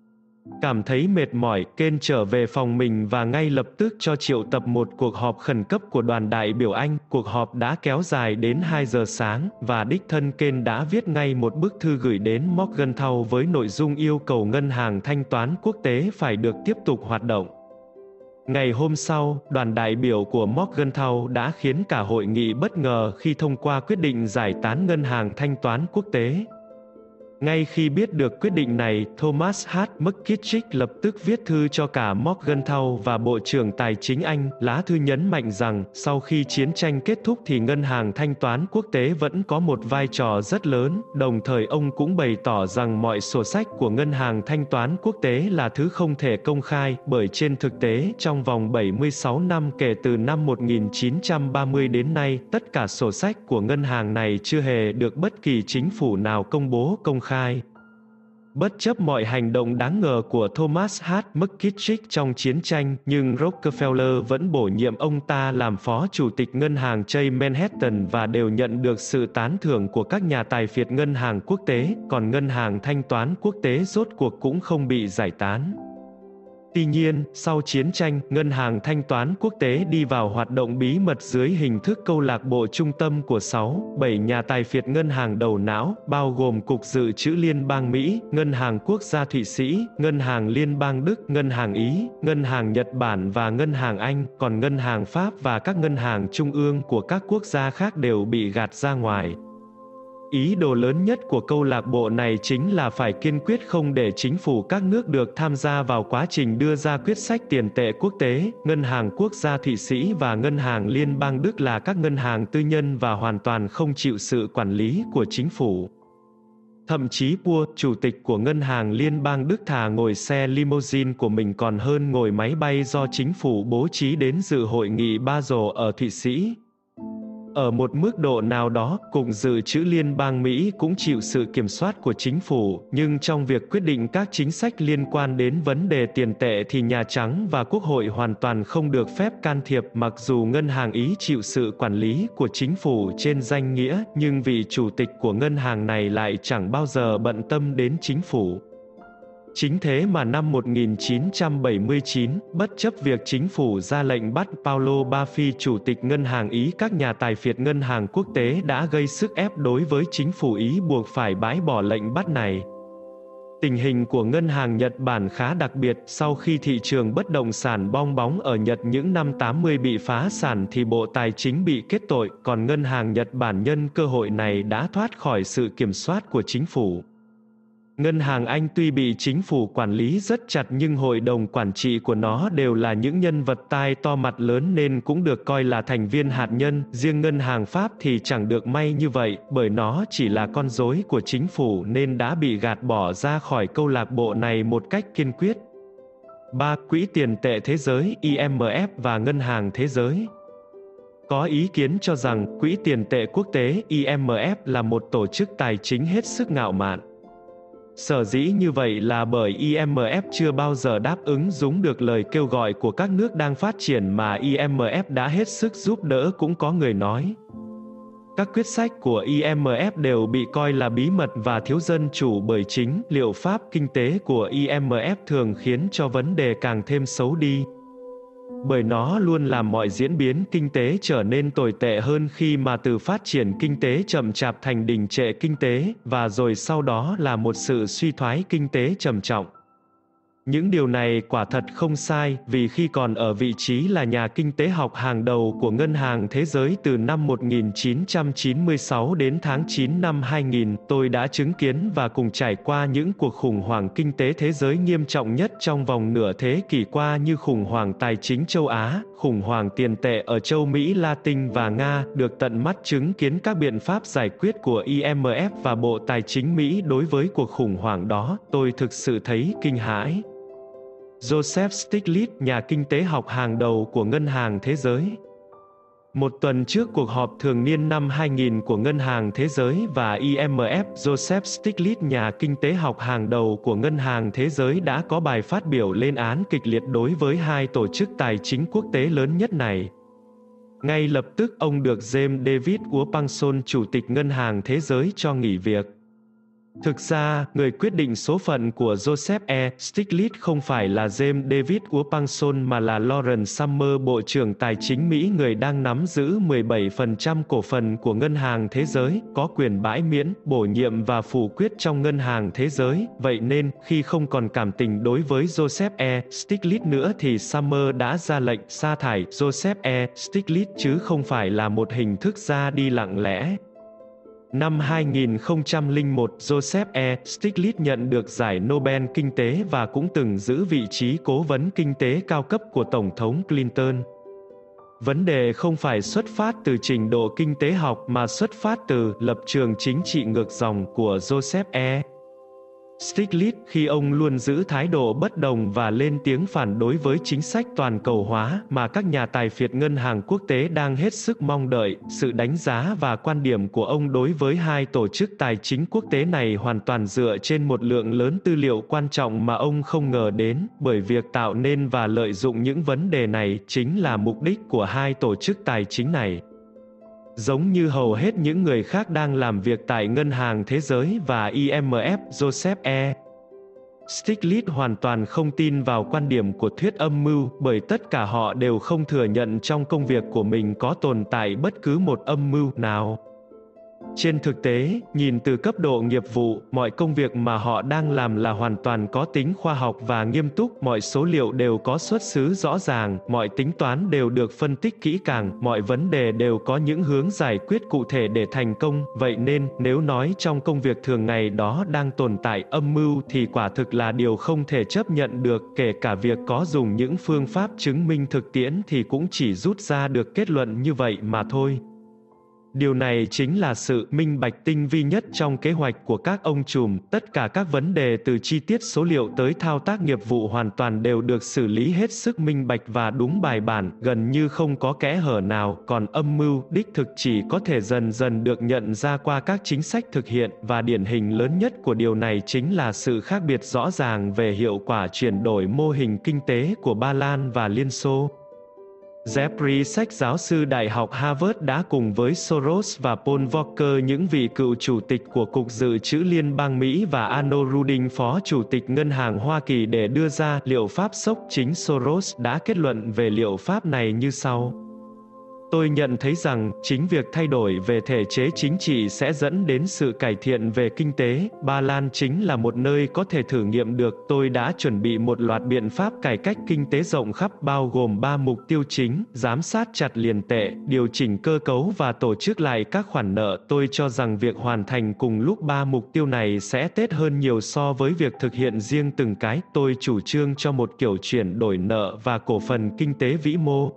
Speaker 1: Cảm thấy mệt mỏi, Ken trở về phòng mình và ngay lập tức cho triệu tập một cuộc họp khẩn cấp của đoàn đại biểu Anh. Cuộc họp đã kéo dài đến 2 giờ sáng, và đích thân Ken đã viết ngay một bức thư gửi đến Morgenthau với nội dung yêu cầu ngân hàng thanh toán quốc tế phải được tiếp tục hoạt động. Ngày hôm sau, đoàn đại biểu của Morgenthau đã khiến cả hội nghị bất ngờ khi thông qua quyết định giải tán ngân hàng thanh toán quốc tế. Ngay khi biết được quyết định này, Thomas H. McKittrick lập tức viết thư cho cả Morgenthau và Bộ trưởng Tài chính Anh. Lá thư nhấn mạnh rằng, sau khi chiến tranh kết thúc thì ngân hàng thanh toán quốc tế vẫn có một vai trò rất lớn, đồng thời ông cũng bày tỏ rằng mọi sổ sách của ngân hàng thanh toán quốc tế là thứ không thể công khai, bởi trên thực tế, trong vòng 76 năm kể từ năm 1930 đến nay, tất cả sổ sách của ngân hàng này chưa hề được bất kỳ chính phủ nào công bố công khai. Bất chấp mọi hành động đáng ngờ của Thomas H. McKittrick trong chiến tranh, nhưng Rockefeller vẫn bổ nhiệm ông ta làm phó chủ tịch ngân hàng Chase Manhattan và đều nhận được sự tán thưởng của các nhà tài phiệt ngân hàng quốc tế, còn ngân hàng thanh toán quốc tế rốt cuộc cũng không bị giải tán. Tuy nhiên, sau chiến tranh, ngân hàng thanh toán quốc tế đi vào hoạt động bí mật dưới hình thức câu lạc bộ trung tâm của 6-7 nhà tài phiệt ngân hàng đầu não, bao gồm Cục Dự trữ Liên bang Mỹ, Ngân hàng Quốc gia Thụy Sĩ, Ngân hàng Liên bang Đức, Ngân hàng Ý, Ngân hàng Nhật Bản và Ngân hàng Anh, còn Ngân hàng Pháp và các ngân hàng trung ương của các quốc gia khác đều bị gạt ra ngoài. Ý đồ lớn nhất của câu lạc bộ này chính là phải kiên quyết không để chính phủ các nước được tham gia vào quá trình đưa ra quyết sách tiền tệ quốc tế. Ngân hàng Quốc gia Thụy Sĩ và Ngân hàng Liên bang Đức là các ngân hàng tư nhân và hoàn toàn không chịu sự quản lý của chính phủ. Thậm chí Pua, chủ tịch của Ngân hàng Liên bang Đức, thà ngồi xe limousine của mình còn hơn ngồi máy bay do chính phủ bố trí đến dự hội nghị Basel ở Thụy Sĩ. Ở một mức độ nào đó, Cục Dự trữ Liên bang Mỹ cũng chịu sự kiểm soát của chính phủ, nhưng trong việc quyết định các chính sách liên quan đến vấn đề tiền tệ thì Nhà Trắng và Quốc hội hoàn toàn không được phép can thiệp. Mặc dù ngân hàng Ý chịu sự quản lý của chính phủ trên danh nghĩa, nhưng vị chủ tịch của ngân hàng này lại chẳng bao giờ bận tâm đến chính phủ. Chính thế mà năm 1979, bất chấp việc chính phủ ra lệnh bắt Paolo Baffi, chủ tịch ngân hàng Ý, các nhà tài phiệt ngân hàng quốc tế đã gây sức ép đối với chính phủ Ý buộc phải bãi bỏ lệnh bắt này. Tình hình của ngân hàng Nhật Bản khá đặc biệt. Sau khi thị trường bất động sản bong bóng ở Nhật những năm 80 bị phá sản thì Bộ Tài chính bị kết tội, còn ngân hàng Nhật Bản nhân cơ hội này đã thoát khỏi sự kiểm soát của chính phủ. Ngân hàng Anh tuy bị chính phủ quản lý rất chặt nhưng hội đồng quản trị của nó đều là những nhân vật tai to mặt lớn nên cũng được coi là thành viên hạt nhân. Riêng ngân hàng Pháp thì chẳng được may như vậy, bởi nó chỉ là con rối của chính phủ nên đã bị gạt bỏ ra khỏi câu lạc bộ này một cách kiên quyết. 3. Quỹ tiền tệ thế giới IMF và Ngân hàng Thế giới. Có ý kiến cho rằng Quỹ tiền tệ quốc tế IMF là một tổ chức tài chính hết sức ngạo mạn. Sở dĩ như vậy là bởi IMF chưa bao giờ đáp ứng đúng được lời kêu gọi của các nước đang phát triển mà IMF đã hết sức giúp đỡ. Cũng có người nói, Các quyết sách của IMF đều bị coi là bí mật và thiếu dân chủ bởi chính liệu pháp kinh tế của IMF thường khiến cho vấn đề càng thêm xấu đi. Bởi nó luôn làm mọi diễn biến kinh tế trở nên tồi tệ hơn khi mà từ phát triển kinh tế chậm chạp thành đình trệ kinh tế, và rồi sau đó là một sự suy thoái kinh tế trầm trọng. Những điều này quả thật không sai, vì khi còn ở vị trí là nhà kinh tế học hàng đầu của Ngân hàng Thế giới từ năm 1996 đến tháng 9 năm 2000, tôi đã chứng kiến và cùng trải qua những cuộc khủng hoảng kinh tế thế giới nghiêm trọng nhất trong vòng nửa thế kỷ qua, như khủng hoảng tài chính châu Á, khủng hoảng tiền tệ ở châu Mỹ Latin và Nga, được tận mắt chứng kiến các biện pháp giải quyết của IMF và Bộ Tài chính Mỹ đối với cuộc khủng hoảng đó. Tôi thực sự thấy kinh hãi. Joseph Stiglitz, nhà kinh tế học hàng đầu của Ngân hàng Thế giới. Một tuần trước cuộc họp thường niên năm 2000 của Ngân hàng Thế giới và IMF, Joseph Stiglitz, nhà kinh tế học hàng đầu của Ngân hàng Thế giới đã có bài phát biểu lên án kịch liệt đối với hai tổ chức tài chính quốc tế lớn nhất này. Ngay lập tức ông được James David Wolfson, Chủ tịch Ngân hàng Thế giới cho nghỉ việc. Thực ra, người quyết định số phận của Joseph E. Stiglitz không phải là James David Wolfson mà là Lawrence Summers, Bộ trưởng Tài chính Mỹ, người đang nắm giữ 17% cổ phần của Ngân hàng Thế giới, có quyền bãi miễn, bổ nhiệm và phủ quyết trong Ngân hàng Thế giới. Vậy nên, khi không còn cảm tình đối với Joseph E. Stiglitz nữa thì Summers đã ra lệnh sa thải Joseph E. Stiglitz, chứ không phải là một hình thức ra đi lặng lẽ. Năm 2001, Joseph E. Stiglitz nhận được giải Nobel Kinh tế và cũng từng giữ vị trí cố vấn kinh tế cao cấp của Tổng thống Clinton. Vấn đề không phải xuất phát từ trình độ kinh tế học mà xuất phát từ lập trường chính trị ngược dòng của Joseph E. Stiglitz, khi ông luôn giữ thái độ bất đồng và lên tiếng phản đối với chính sách toàn cầu hóa mà các nhà tài phiệt ngân hàng quốc tế đang hết sức mong đợi. Sự đánh giá và quan điểm của ông đối với hai tổ chức tài chính quốc tế này hoàn toàn dựa trên một lượng lớn tư liệu quan trọng mà ông không ngờ đến, bởi việc tạo nên và lợi dụng những vấn đề này chính là mục đích của hai tổ chức tài chính này. Giống như hầu hết những người khác đang làm việc tại Ngân hàng Thế giới và IMF, Joseph E. Stiglitz hoàn toàn không tin vào quan điểm của thuyết âm mưu, bởi tất cả họ đều không thừa nhận trong công việc của mình có tồn tại bất cứ một âm mưu nào. Trên thực tế, nhìn từ cấp độ nghiệp vụ, mọi công việc mà họ đang làm là hoàn toàn có tính khoa học và nghiêm túc, mọi số liệu đều có xuất xứ rõ ràng, mọi tính toán đều được phân tích kỹ càng, mọi vấn đề đều có những hướng giải quyết cụ thể để thành công. Vậy nên, nếu nói trong công việc thường ngày đó đang tồn tại âm mưu thì quả thực là điều không thể chấp nhận được, kể cả việc có dùng những phương pháp chứng minh thực tiễn thì cũng chỉ rút ra được kết luận như vậy mà thôi. Điều này chính là sự minh bạch tinh vi nhất trong kế hoạch của các ông trùm. Tất cả các vấn đề từ chi tiết số liệu tới thao tác nghiệp vụ hoàn toàn đều được xử lý hết sức minh bạch và đúng bài bản, gần như không có kẽ hở nào. Còn âm mưu, đích thực chỉ có thể dần dần được nhận ra qua các chính sách thực hiện, và điển hình lớn nhất của điều này chính là sự khác biệt rõ ràng về hiệu quả chuyển đổi mô hình kinh tế của Ba Lan và Liên Xô. Jeffrey Sachs, giáo sư Đại học Harvard, đã cùng với Soros và Paul Volcker, những vị cựu chủ tịch của Cục Dự trữ Liên bang Mỹ, và Arno Rudin, phó chủ tịch Ngân hàng Hoa Kỳ, để đưa ra liệu pháp sốc. Chính Soros đã kết luận về liệu pháp này như sau: Tôi nhận thấy rằng, chính việc thay đổi về thể chế chính trị sẽ dẫn đến sự cải thiện về kinh tế. Ba Lan chính là một nơi có thể thử nghiệm được. Tôi đã chuẩn bị một loạt biện pháp cải cách kinh tế rộng khắp, bao gồm 3 mục tiêu chính: giám sát chặt tiền tệ, điều chỉnh cơ cấu và tổ chức lại các khoản nợ. Tôi cho rằng việc hoàn thành cùng lúc 3 mục tiêu này sẽ tết hơn nhiều so với việc thực hiện riêng từng cái. Tôi chủ trương cho một kiểu chuyển đổi nợ và cổ phần kinh tế vĩ mô.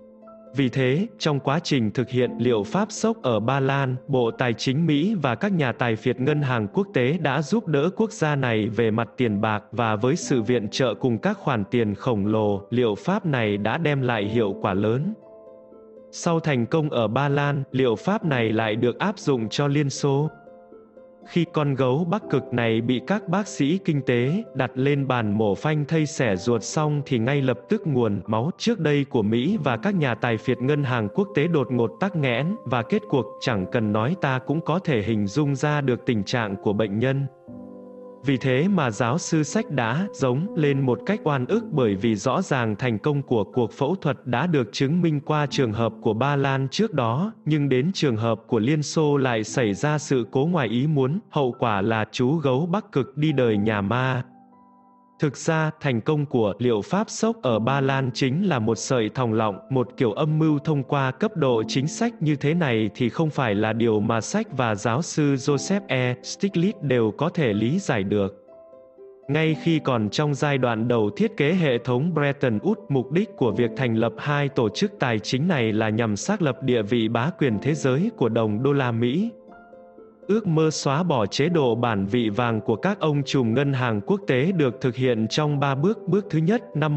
Speaker 1: Vì thế, trong quá trình thực hiện liệu pháp sốc ở Ba Lan, Bộ Tài chính Mỹ và các nhà tài phiệt ngân hàng quốc tế đã giúp đỡ quốc gia này về mặt tiền bạc, và với sự viện trợ cùng các khoản tiền khổng lồ, liệu pháp này đã đem lại hiệu quả lớn. Sau thành công ở Ba Lan, liệu pháp này lại được áp dụng cho Liên Xô. khi con gấu Bắc Cực này bị các bác sĩ kinh tế đặt lên bàn mổ phanh thây xẻ ruột xong thì ngay lập tức nguồn máu trước đây của Mỹ và các nhà tài phiệt ngân hàng quốc tế đột ngột tắc nghẽn, và kết cuộc chẳng cần nói ta cũng có thể hình dung ra được tình trạng của bệnh nhân. Vì thế mà giáo sư Sách đã giống lên một cách oan ức, bởi vì rõ ràng thành công của cuộc phẫu thuật đã được chứng minh qua trường hợp của Ba Lan trước đó, nhưng đến trường hợp của Liên Xô lại xảy ra sự cố ngoài ý muốn, hậu quả là chú gấu Bắc Cực đi đời nhà ma. Thực ra, thành công của liệu pháp sốc ở Ba Lan chính là một sợi thòng lọng, một kiểu âm mưu thông qua cấp độ chính sách như thế này thì không phải là điều mà Sách và giáo sư Joseph E. Stiglitz đều có thể lý giải được. Ngay khi còn trong giai đoạn đầu thiết kế hệ thống Bretton Woods, mục đích của việc thành lập hai tổ chức tài chính này là nhằm xác lập địa vị bá quyền thế giới của đồng đô la Mỹ. Ước mơ xóa bỏ chế độ bản vị vàng của các ông trùm ngân hàng quốc tế được thực hiện trong 3 bước. Bước thứ nhất, năm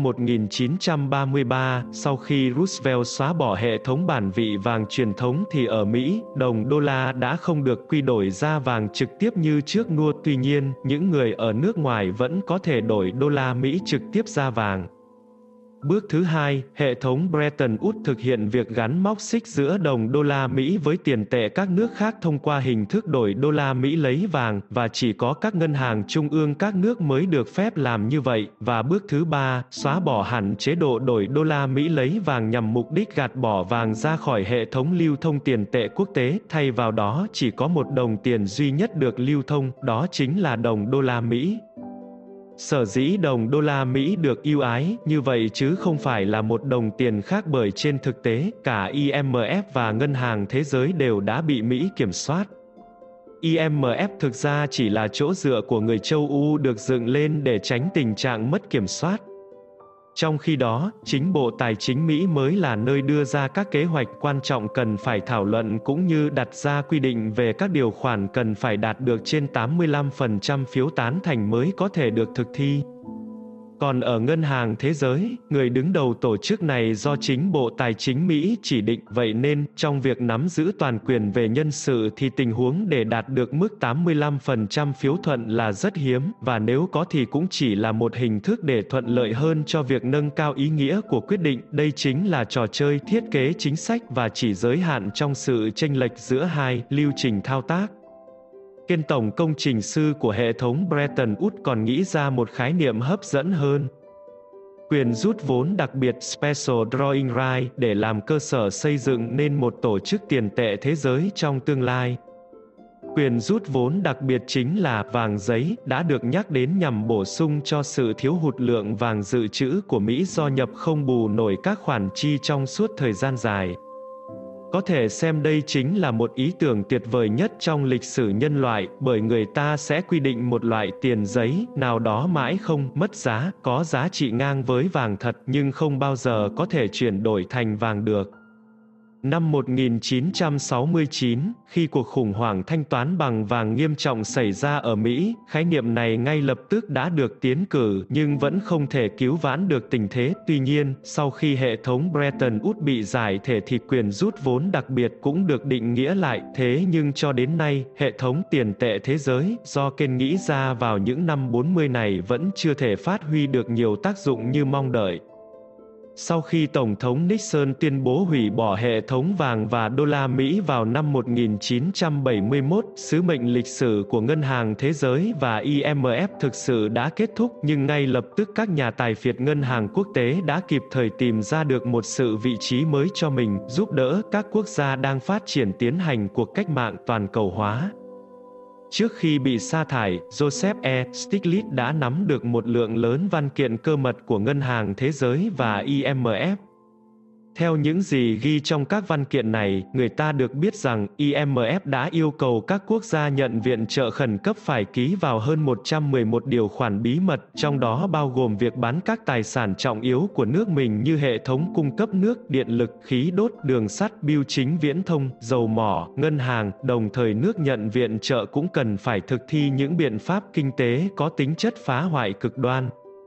Speaker 1: 1933, sau khi Roosevelt xóa bỏ hệ thống bản vị vàng truyền thống thì ở Mỹ, đồng đô la đã không được quy đổi ra vàng trực tiếp như trước nữa. Tuy nhiên, những người ở nước ngoài vẫn có thể đổi đô la Mỹ trực tiếp ra vàng. Bước thứ hai, hệ thống Bretton Woods thực hiện việc gắn móc xích giữa đồng đô la Mỹ với tiền tệ các nước khác thông qua hình thức đổi đô la Mỹ lấy vàng, và chỉ có các ngân hàng trung ương các nước mới được phép làm như vậy. Và bước thứ ba, xóa bỏ hẳn chế độ đổi đô la Mỹ lấy vàng nhằm mục đích gạt bỏ vàng ra khỏi hệ thống lưu thông tiền tệ quốc tế, thay vào đó chỉ có một đồng tiền duy nhất được lưu thông, đó chính là đồng đô la Mỹ. Sở dĩ đồng đô la Mỹ được ưu ái như vậy chứ không phải là một đồng tiền khác, bởi trên thực tế, cả IMF và Ngân hàng Thế giới đều đã bị Mỹ kiểm soát. IMF thực ra chỉ là chỗ dựa của người châu Âu được dựng lên để tránh tình trạng mất kiểm soát. Trong khi đó, chính Bộ Tài chính Mỹ mới là nơi đưa ra các kế hoạch quan trọng cần phải thảo luận cũng như đặt ra quy định về các điều khoản cần phải đạt được trên 85% phiếu tán thành mới có thể được thực thi. Còn ở Ngân hàng Thế giới, người đứng đầu tổ chức này do chính Bộ Tài chính Mỹ chỉ định, vậy nên, trong việc nắm giữ toàn quyền về nhân sự thì tình huống để đạt được mức 85% phiếu thuận là rất hiếm, và nếu có thì cũng chỉ là một hình thức để thuận lợi hơn cho việc nâng cao ý nghĩa của quyết định. Đây chính là trò chơi thiết kế chính sách và chỉ giới hạn trong sự chênh lệch giữa hai lưu trình thao tác. Kiêm tổng công trình sư của hệ thống Bretton Woods còn nghĩ ra một khái niệm hấp dẫn hơn. Quyền rút vốn đặc biệt Special Drawing Right để làm cơ sở xây dựng nên một tổ chức tiền tệ thế giới trong tương lai. Quyền rút vốn đặc biệt chính là vàng giấy đã được nhắc đến nhằm bổ sung cho sự thiếu hụt lượng vàng dự trữ của Mỹ do nhập không bù nổi các khoản chi trong suốt thời gian dài. Có thể xem đây chính là một ý tưởng tuyệt vời nhất trong lịch sử nhân loại, bởi người ta sẽ quy định một loại tiền giấy nào đó mãi không mất giá, có giá trị ngang với vàng thật nhưng không bao giờ có thể chuyển đổi thành vàng được. Năm 1969, khi cuộc khủng hoảng thanh toán bằng vàng nghiêm trọng xảy ra ở Mỹ, khái niệm này ngay lập tức đã được tiến cử nhưng vẫn không thể cứu vãn được tình thế. Tuy nhiên, sau khi hệ thống Bretton Woods bị giải thể thì quyền rút vốn đặc biệt cũng được định nghĩa lại. Thế nhưng cho đến nay, hệ thống tiền tệ thế giới do Keynes nghĩ ra vào những năm 40 này vẫn chưa thể phát huy được nhiều tác dụng như mong đợi. Sau khi Tổng thống Nixon tuyên bố hủy bỏ hệ thống vàng và đô la Mỹ vào năm 1971, sứ mệnh lịch sử của Ngân hàng Thế giới và IMF thực sự đã kết thúc, nhưng ngay lập tức các nhà tài phiệt ngân hàng quốc tế đã kịp thời tìm ra được một sự vị trí mới cho mình, giúp đỡ các quốc gia đang phát triển tiến hành cuộc cách mạng toàn cầu hóa. Trước khi bị sa thải, Joseph E. Stiglitz đã nắm được một lượng lớn văn kiện cơ mật của Ngân hàng Thế giới và IMF. Theo những gì ghi trong các văn kiện này, người ta được biết rằng IMF đã yêu cầu các quốc gia nhận viện trợ khẩn cấp phải ký vào hơn 111 điều khoản bí mật, trong đó bao gồm việc bán các tài sản trọng yếu của nước mình như hệ thống cung cấp nước, điện lực, khí đốt, đường sắt, bưu chính viễn thông, dầu mỏ, ngân hàng. Đồng thời nước nhận viện trợ cũng cần phải thực thi những biện pháp kinh tế có tính chất phá hoại cực đoan.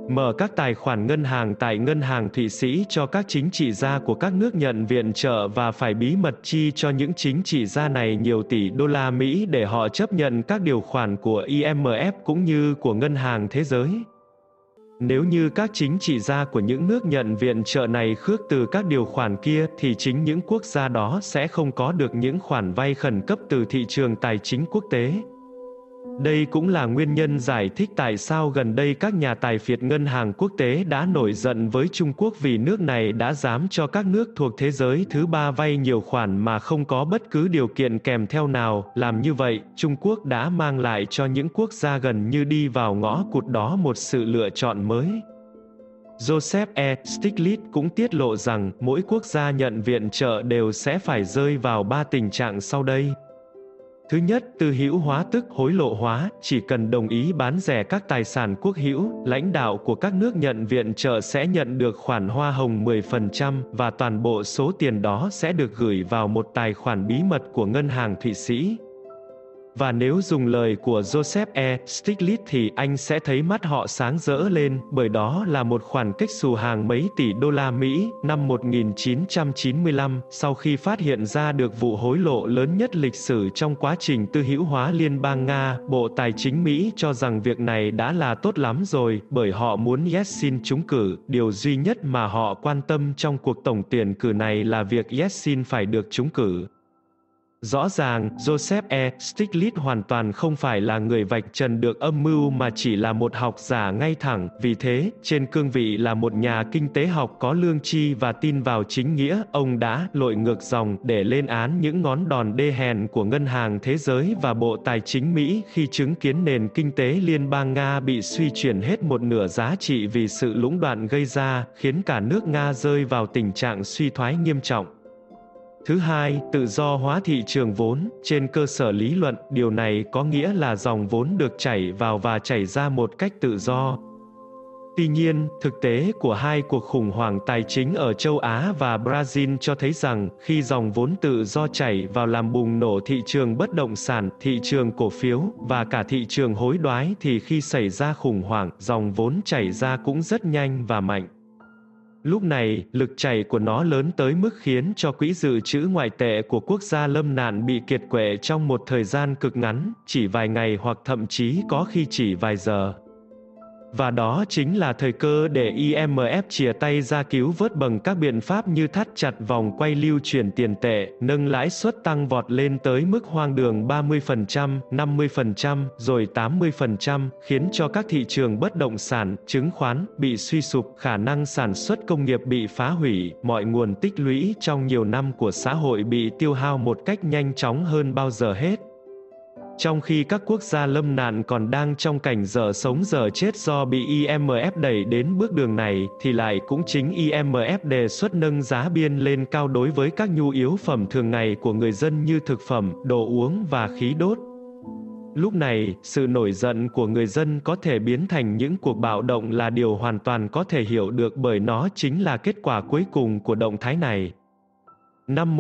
Speaker 1: Mở các tài khoản ngân hàng tại Ngân hàng Thụy Sĩ cho các chính trị gia của các nước nhận viện trợ và phải bí mật chi cho những chính trị gia này nhiều tỷ đô la Mỹ để họ chấp nhận các điều khoản của IMF cũng như của Ngân hàng Thế giới. Nếu như các chính trị gia của những nước nhận viện trợ này khước từ các điều khoản kia thì chính những quốc gia đó sẽ không có được những khoản vay khẩn cấp từ thị trường tài chính quốc tế. Đây cũng là nguyên nhân giải thích tại sao gần đây các nhà tài phiệt ngân hàng quốc tế đã nổi giận với Trung Quốc vì nước này đã dám cho các nước thuộc thế giới thứ ba vay nhiều khoản mà không có bất cứ điều kiện kèm theo nào. Làm như vậy, Trung Quốc đã mang lại cho những quốc gia gần như đi vào ngõ cụt đó một sự lựa chọn mới. Joseph E. Stiglitz cũng tiết lộ rằng mỗi quốc gia nhận viện trợ đều sẽ phải rơi vào 3 tình trạng sau đây. Thứ nhất, tư hữu hóa tức hối lộ hóa, chỉ cần đồng ý bán rẻ các tài sản quốc hữu, lãnh đạo của các nước nhận viện trợ sẽ nhận được khoản hoa hồng 10% và toàn bộ số tiền đó sẽ được gửi vào một tài khoản bí mật của Ngân hàng Thụy Sĩ. Và nếu dùng lời của Joseph E. Stiglitz thì anh sẽ thấy mắt họ sáng rỡ lên, bởi đó là một khoản kếch xù hàng mấy tỷ đô la Mỹ. Năm 1995, sau khi phát hiện ra được vụ hối lộ lớn nhất lịch sử trong quá trình tư hữu hóa Liên bang Nga, Bộ Tài chính Mỹ cho rằng việc này đã là tốt lắm rồi, bởi họ muốn Yeltsin trúng cử. Điều duy nhất mà họ quan tâm trong cuộc tổng tuyển cử này là việc Yeltsin phải được trúng cử. Rõ ràng, Joseph E. Stiglitz hoàn toàn không phải là người vạch trần được âm mưu mà chỉ là một học giả ngay thẳng. Vì thế, trên cương vị là một nhà kinh tế học có lương tri và tin vào chính nghĩa, ông đã lội ngược dòng để lên án những ngón đòn đê hèn của Ngân hàng Thế giới và Bộ Tài chính Mỹ khi chứng kiến nền kinh tế liên bang Nga bị suy chuyển hết một nửa giá trị vì sự lũng đoạn gây ra, khiến cả nước Nga rơi vào tình trạng suy thoái nghiêm trọng. Thứ hai, tự do hóa thị trường vốn. Trên cơ sở lý luận, điều này có nghĩa là dòng vốn được chảy vào và chảy ra một cách tự do. Tuy nhiên, thực tế của hai cuộc khủng hoảng tài chính ở châu Á và Brazil cho thấy rằng, khi dòng vốn tự do chảy vào làm bùng nổ thị trường bất động sản, thị trường cổ phiếu, và cả thị trường hối đoái thì khi xảy ra khủng hoảng, dòng vốn chảy ra cũng rất nhanh và mạnh. Lúc này, lực chảy của nó lớn tới mức khiến cho quỹ dự trữ ngoại tệ của quốc gia lâm nạn bị kiệt quệ trong một thời gian cực ngắn, chỉ vài ngày hoặc thậm chí có khi chỉ vài giờ. Và đó chính là thời cơ để IMF chìa tay ra cứu vớt bằng các biện pháp như thắt chặt vòng quay lưu chuyển tiền tệ, nâng lãi suất tăng vọt lên tới mức hoang đường 30%, 50%, rồi 80%, khiến cho các thị trường bất động sản, chứng khoán bị suy sụp, khả năng sản xuất công nghiệp bị phá hủy, mọi nguồn tích lũy trong nhiều năm của xã hội bị tiêu hao một cách nhanh chóng hơn bao giờ hết. Trong khi các quốc gia lâm nạn còn đang trong cảnh dở sống dở chết do bị IMF đẩy đến bước đường này, thì lại cũng chính IMF đề xuất nâng giá biên lên cao đối với các nhu yếu phẩm thường ngày của người dân như thực phẩm, đồ uống và khí đốt. Lúc này, sự nổi giận của người dân có thể biến thành những cuộc bạo động là điều hoàn toàn có thể hiểu được bởi nó chính là kết quả cuối cùng của động thái này. Năm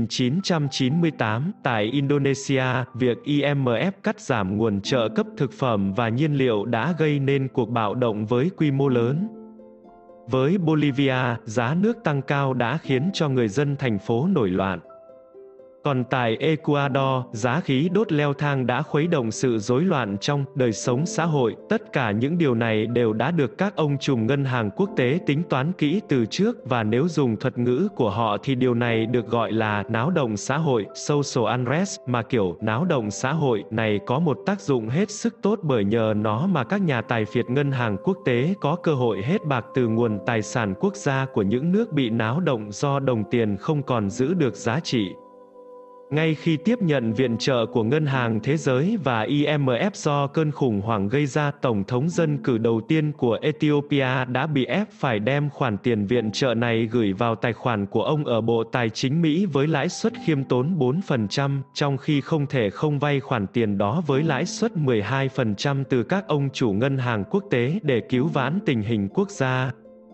Speaker 1: 1998, tại Indonesia, việc IMF cắt giảm nguồn trợ cấp thực phẩm và nhiên liệu đã gây nên cuộc bạo động với quy mô lớn. Với Bolivia, giá nước tăng cao đã khiến cho người dân thành phố nổi loạn. Còn tại Ecuador, giá khí đốt leo thang đã khuấy động sự rối loạn trong đời sống xã hội. Tất cả những điều này đều đã được các ông trùm ngân hàng quốc tế tính toán kỹ từ trước, và nếu dùng thuật ngữ của họ thì điều này được gọi là náo động xã hội, social unrest, mà kiểu náo động xã hội này có một tác dụng hết sức tốt bởi nhờ nó mà các nhà tài phiệt ngân hàng quốc tế có cơ hội hết bạc từ nguồn tài sản quốc gia của những nước bị náo động do đồng tiền không còn giữ được giá trị. Ngay khi tiếp nhận viện trợ của Ngân hàng Thế giới và IMF do cơn khủng hoảng gây ra, Tổng thống dân cử đầu tiên của Ethiopia đã bị ép phải đem khoản tiền viện trợ này gửi vào tài khoản của ông ở Bộ Tài chính Mỹ với lãi suất khiêm tốn 4%, trong khi không thể không vay khoản tiền đó với lãi suất 12% từ các ông chủ ngân hàng quốc tế để cứu vãn tình hình quốc gia.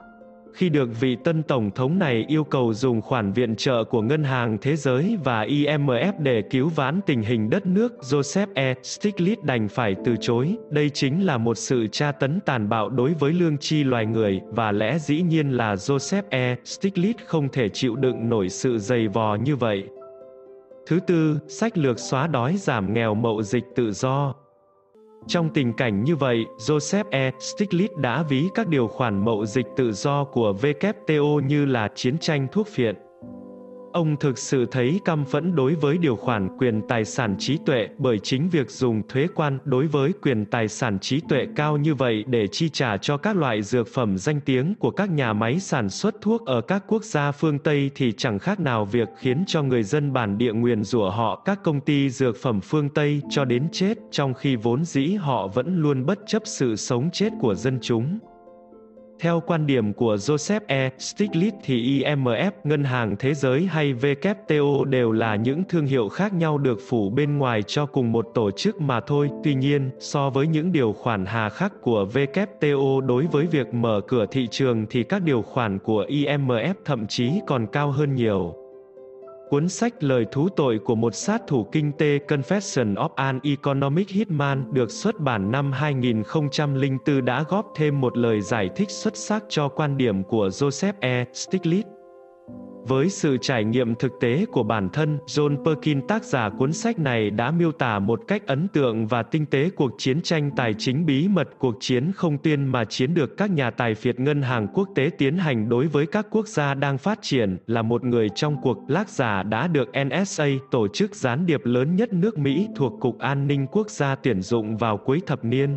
Speaker 1: Khi được vị tân tổng thống này yêu cầu dùng khoản viện trợ của Ngân hàng Thế giới và IMF để cứu vãn tình hình đất nước, Joseph E. Stiglitz đành phải từ chối. Đây chính là một sự tra tấn tàn bạo đối với lương tri loài người, và lẽ dĩ nhiên là Joseph E. Stiglitz không thể chịu đựng nổi sự dày vò như vậy. Thứ tư, sách lược xóa đói giảm nghèo mậu dịch tự do. Trong tình cảnh như vậy, Joseph E. Stiglitz đã ví các điều khoản mậu dịch tự do của WTO như là chiến tranh thuốc phiện. Ông thực sự thấy căm phẫn đối với điều khoản quyền tài sản trí tuệ, bởi chính việc dùng thuế quan đối với quyền tài sản trí tuệ cao như vậy để chi trả cho các loại dược phẩm danh tiếng của các nhà máy sản xuất thuốc ở các quốc gia phương Tây thì chẳng khác nào việc khiến cho người dân bản địa nguyền rủa họ các công ty dược phẩm phương Tây cho đến chết, trong khi vốn dĩ họ vẫn luôn bất chấp sự sống chết của dân chúng. Theo quan điểm của Joseph E. Stiglitz thì IMF, Ngân hàng Thế giới hay WTO đều là những thương hiệu khác nhau được phủ bên ngoài cho cùng một tổ chức mà thôi. Tuy nhiên, so với những điều khoản hà khắc của WTO đối với việc mở cửa thị trường thì các điều khoản của IMF thậm chí còn cao hơn nhiều. Cuốn sách Lời thú tội của một sát thủ kinh tế Confession of an Economic Hitman được xuất bản năm 2004 đã góp thêm một lời giải thích xuất sắc cho quan điểm của Joseph E. Stiglitz. Với sự trải nghiệm thực tế của bản thân, John Perkins, tác giả cuốn sách này đã miêu tả một cách ấn tượng và tinh tế cuộc chiến tranh tài chính bí mật, cuộc chiến không tuyên mà chiến được các nhà tài phiệt ngân hàng quốc tế tiến hành đối với các quốc gia đang phát triển. Là một người trong cuộc, tác giả đã được NSA, tổ chức gián điệp lớn nhất nước Mỹ thuộc Cục An ninh Quốc gia tuyển dụng vào cuối thập niên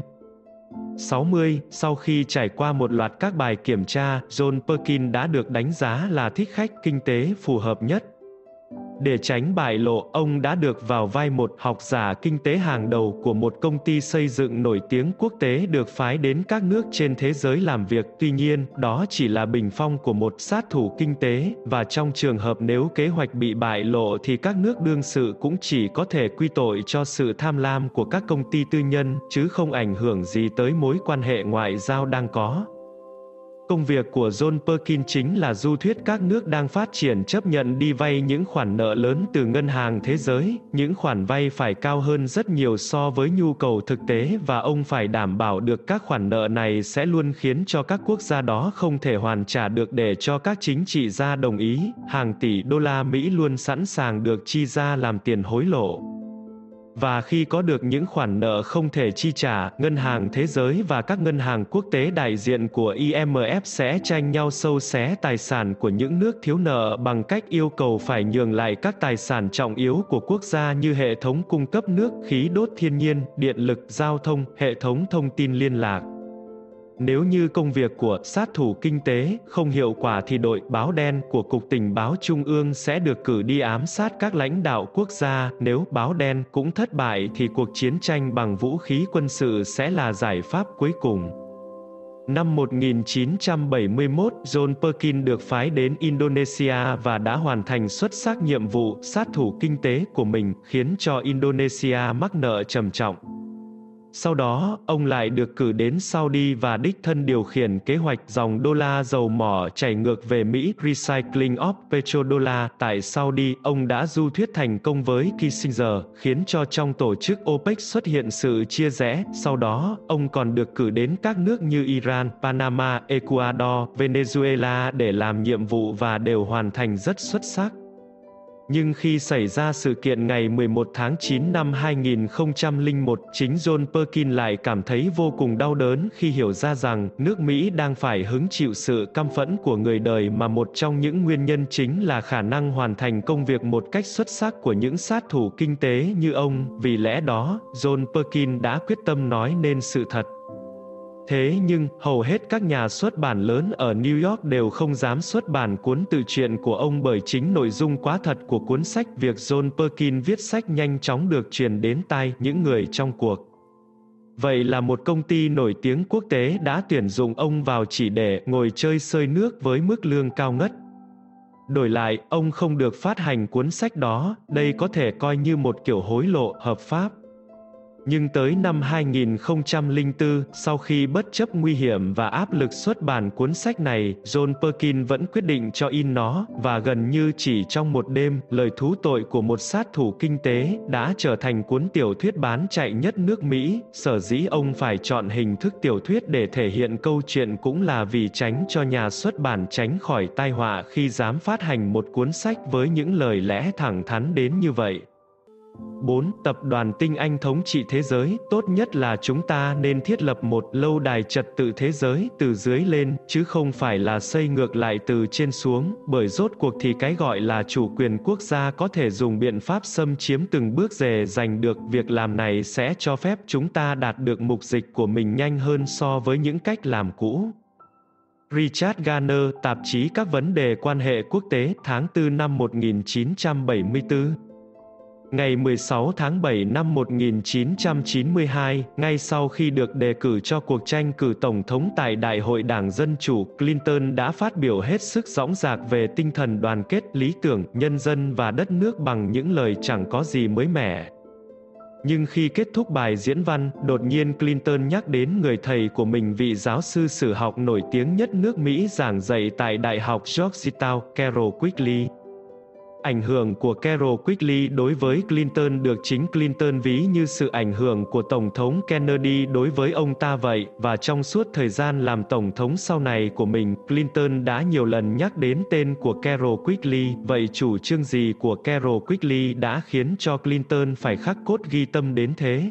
Speaker 1: 60, sau khi trải qua một loạt các bài kiểm tra, John Perkins đã được đánh giá là thích khách kinh tế phù hợp nhất. Để tránh bại lộ, ông đã được vào vai một học giả kinh tế hàng đầu của một công ty xây dựng nổi tiếng quốc tế được phái đến các nước trên thế giới làm việc. Tuy nhiên, đó chỉ là bình phong của một sát thủ kinh tế, và trong trường hợp nếu kế hoạch bị bại lộ thì các nước đương sự cũng chỉ có thể quy tội cho sự tham lam của các công ty tư nhân, chứ không ảnh hưởng gì tới mối quan hệ ngoại giao đang có. Công việc của John Perkins chính là du thuyết các nước đang phát triển chấp nhận đi vay những khoản nợ lớn từ Ngân hàng Thế giới. Những khoản vay phải cao hơn rất nhiều so với nhu cầu thực tế, và ông phải đảm bảo được các khoản nợ này sẽ luôn khiến cho các quốc gia đó không thể hoàn trả được để cho các chính trị gia đồng ý. Hàng tỷ đô la Mỹ luôn sẵn sàng được chi ra làm tiền hối lộ. Và khi có được những khoản nợ không thể chi trả, Ngân hàng Thế giới và các ngân hàng quốc tế đại diện của IMF sẽ tranh nhau xâu xé tài sản của những nước thiếu nợ bằng cách yêu cầu phải nhường lại các tài sản trọng yếu của quốc gia như hệ thống cung cấp nước, khí đốt thiên nhiên, điện lực, giao thông, hệ thống thông tin liên lạc. Nếu như công việc của sát thủ kinh tế không hiệu quả thì đội báo đen của Cục Tình báo Trung ương sẽ được cử đi ám sát các lãnh đạo quốc gia. Nếu báo đen cũng thất bại thì cuộc chiến tranh bằng vũ khí quân sự sẽ là giải pháp cuối cùng. Năm 1971, John Perkins được phái đến Indonesia và đã hoàn thành xuất sắc nhiệm vụ sát thủ kinh tế của mình, khiến cho Indonesia mắc nợ trầm trọng. Sau đó, ông lại được cử đến Saudi và đích thân điều khiển kế hoạch dòng đô la dầu mỏ chảy ngược về Mỹ, Recycling of Petrodollar. Tại Saudi, ông đã du thuyết thành công với Kissinger, khiến cho trong tổ chức OPEC xuất hiện sự chia rẽ. Sau đó, ông còn được cử đến các nước như Iran, Panama, Ecuador, Venezuela để làm nhiệm vụ và đều hoàn thành rất xuất sắc. Nhưng khi xảy ra sự kiện ngày 11 tháng 9 năm 2001, chính John Perkins lại cảm thấy vô cùng đau đớn khi hiểu ra rằng nước Mỹ đang phải hứng chịu sự căm phẫn của người đời, mà một trong những nguyên nhân chính là khả năng hoàn thành công việc một cách xuất sắc của những sát thủ kinh tế như ông. Vì lẽ đó, John Perkins đã quyết tâm nói nên sự thật. Thế nhưng, hầu hết các nhà xuất bản lớn ở New York đều không dám xuất bản cuốn tự truyện của ông bởi chính nội dung quá thật của cuốn sách. Việc John Perkins viết sách nhanh chóng được truyền đến tai những người trong cuộc. Vậy là một công ty nổi tiếng quốc tế đã tuyển dụng ông vào chỉ để ngồi chơi xơi nước với mức lương cao ngất. Đổi lại, ông không được phát hành cuốn sách đó, đây có thể coi như một kiểu hối lộ hợp pháp. Nhưng tới năm 2004, sau khi bất chấp nguy hiểm và áp lực xuất bản cuốn sách này, John Perkins vẫn quyết định cho in nó, và gần như chỉ trong một đêm, Lời thú tội của một sát thủ kinh tế đã trở thành cuốn tiểu thuyết bán chạy nhất nước Mỹ. Sở dĩ ông phải chọn hình thức tiểu thuyết để thể hiện câu chuyện cũng là vì tránh cho nhà xuất bản tránh khỏi tai họa khi dám phát hành một cuốn sách với những lời lẽ thẳng thắn đến như vậy. 4. Tập đoàn tinh anh thống trị thế giới, tốt nhất là chúng ta nên thiết lập một lâu đài trật tự thế giới từ dưới lên, chứ không phải là xây ngược lại từ trên xuống, bởi rốt cuộc thì cái gọi là chủ quyền quốc gia có thể dùng biện pháp xâm chiếm từng bước dè giành được. Việc làm này sẽ cho phép chúng ta đạt được mục đích của mình nhanh hơn so với những cách làm cũ. Richard Garner, tạp chí Các vấn đề quan hệ quốc tế, tháng 4 năm 1974. Ngày 16 tháng 7 năm 1992, ngay sau khi được đề cử cho cuộc tranh cử tổng thống tại Đại hội Đảng Dân Chủ, Clinton đã phát biểu hết sức dõng dạc về tinh thần đoàn kết, lý tưởng, nhân dân và đất nước bằng những lời chẳng có gì mới mẻ. Nhưng khi kết thúc bài diễn văn, đột nhiên Clinton nhắc đến người thầy của mình, vị giáo sư sử học nổi tiếng nhất nước Mỹ giảng dạy tại Đại học Georgetown, Carroll Quigley. Ảnh hưởng của Carroll Quigley đối với Clinton được chính Clinton ví như sự ảnh hưởng của Tổng thống Kennedy đối với ông ta vậy, và trong suốt thời gian làm Tổng thống sau này của mình, Clinton đã nhiều lần nhắc đến tên của Carroll Quigley. Vậy chủ trương gì của Carroll Quigley đã khiến cho Clinton phải khắc cốt ghi tâm đến thế?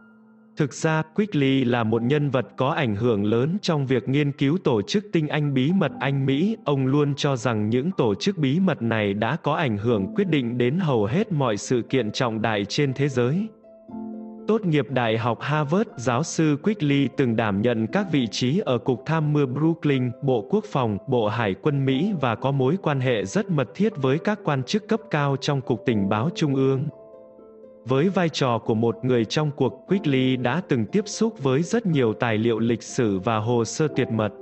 Speaker 1: Thực ra, Quigley là một nhân vật có ảnh hưởng lớn trong việc nghiên cứu tổ chức tinh anh bí mật Anh Mỹ. Ông luôn cho rằng những tổ chức bí mật này đã có ảnh hưởng quyết định đến hầu hết mọi sự kiện trọng đại trên thế giới. Tốt nghiệp Đại học Harvard, giáo sư Quigley từng đảm nhận các vị trí ở Cục Tham mưu Brooklyn, Bộ Quốc phòng, Bộ Hải quân Mỹ và có mối quan hệ rất mật thiết với các quan chức cấp cao trong Cục Tình báo Trung ương. Với vai trò của một người trong cuộc, Quigley đã từng tiếp xúc với rất nhiều tài liệu lịch sử và hồ sơ tuyệt mật.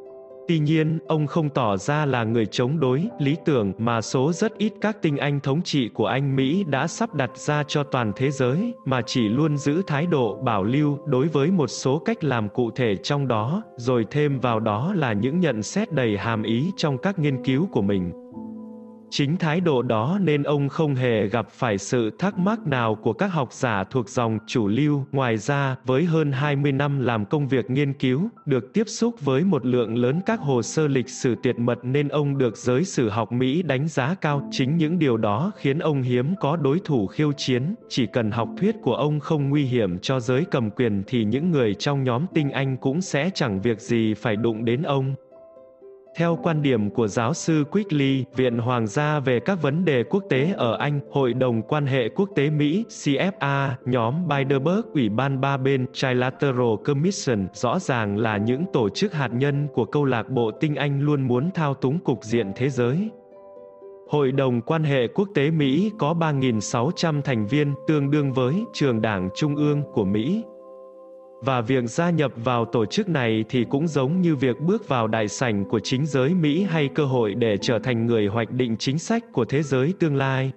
Speaker 1: Tuy nhiên, ông không tỏ ra là người chống đối, lý tưởng mà số rất ít các tinh anh thống trị của Anh Mỹ đã sắp đặt ra cho toàn thế giới, mà chỉ luôn giữ thái độ bảo lưu đối với một số cách làm cụ thể trong đó, rồi thêm vào đó là những nhận xét đầy hàm ý trong các nghiên cứu của mình. Chính thái độ đó nên ông không hề gặp phải sự thắc mắc nào của các học giả thuộc dòng chủ lưu. Ngoài ra, với hơn 20 năm làm công việc nghiên cứu, được tiếp xúc với một lượng lớn các hồ sơ lịch sử tuyệt mật nên ông được giới sử học Mỹ đánh giá cao. Chính những điều đó khiến ông hiếm có đối thủ khiêu chiến. Chỉ cần học thuyết của ông không nguy hiểm cho giới cầm quyền thì những người trong nhóm tinh anh cũng sẽ chẳng việc gì phải đụng đến ông. Theo quan điểm của giáo sư Quigley, Viện Hoàng gia về các vấn đề quốc tế ở Anh, Hội đồng quan hệ quốc tế Mỹ, CFA, nhóm Bilderberg, Ủy ban ba bên, Trilateral Commission, rõ ràng là những tổ chức hạt nhân của câu lạc bộ tinh Anh luôn muốn thao túng cục diện thế giới. Hội đồng quan hệ quốc tế Mỹ có 3.600 thành viên, tương đương với Trường Đảng Trung ương của Mỹ. Và việc gia nhập vào tổ chức này thì cũng giống như việc bước vào đại sảnh của chính giới Mỹ hay cơ hội để trở thành người hoạch định chính sách của thế giới tương lai.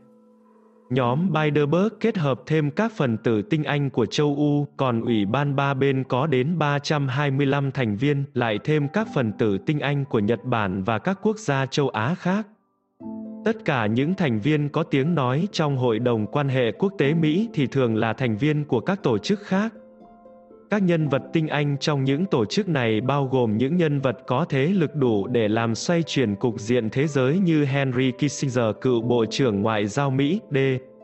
Speaker 1: Nhóm Bilderberg kết hợp thêm các phần tử tinh anh của châu Âu, còn Ủy ban ba bên có đến 325 thành viên, lại thêm các phần tử tinh anh của Nhật Bản và các quốc gia châu Á khác. Tất cả những thành viên có tiếng nói trong Hội đồng quan hệ quốc tế Mỹ thì thường là thành viên của các tổ chức khác. Các nhân vật tinh anh trong những tổ chức này bao gồm những nhân vật có thế lực đủ để làm xoay chuyển cục diện thế giới như Henry Kissinger, cựu Bộ trưởng Ngoại giao Mỹ, D.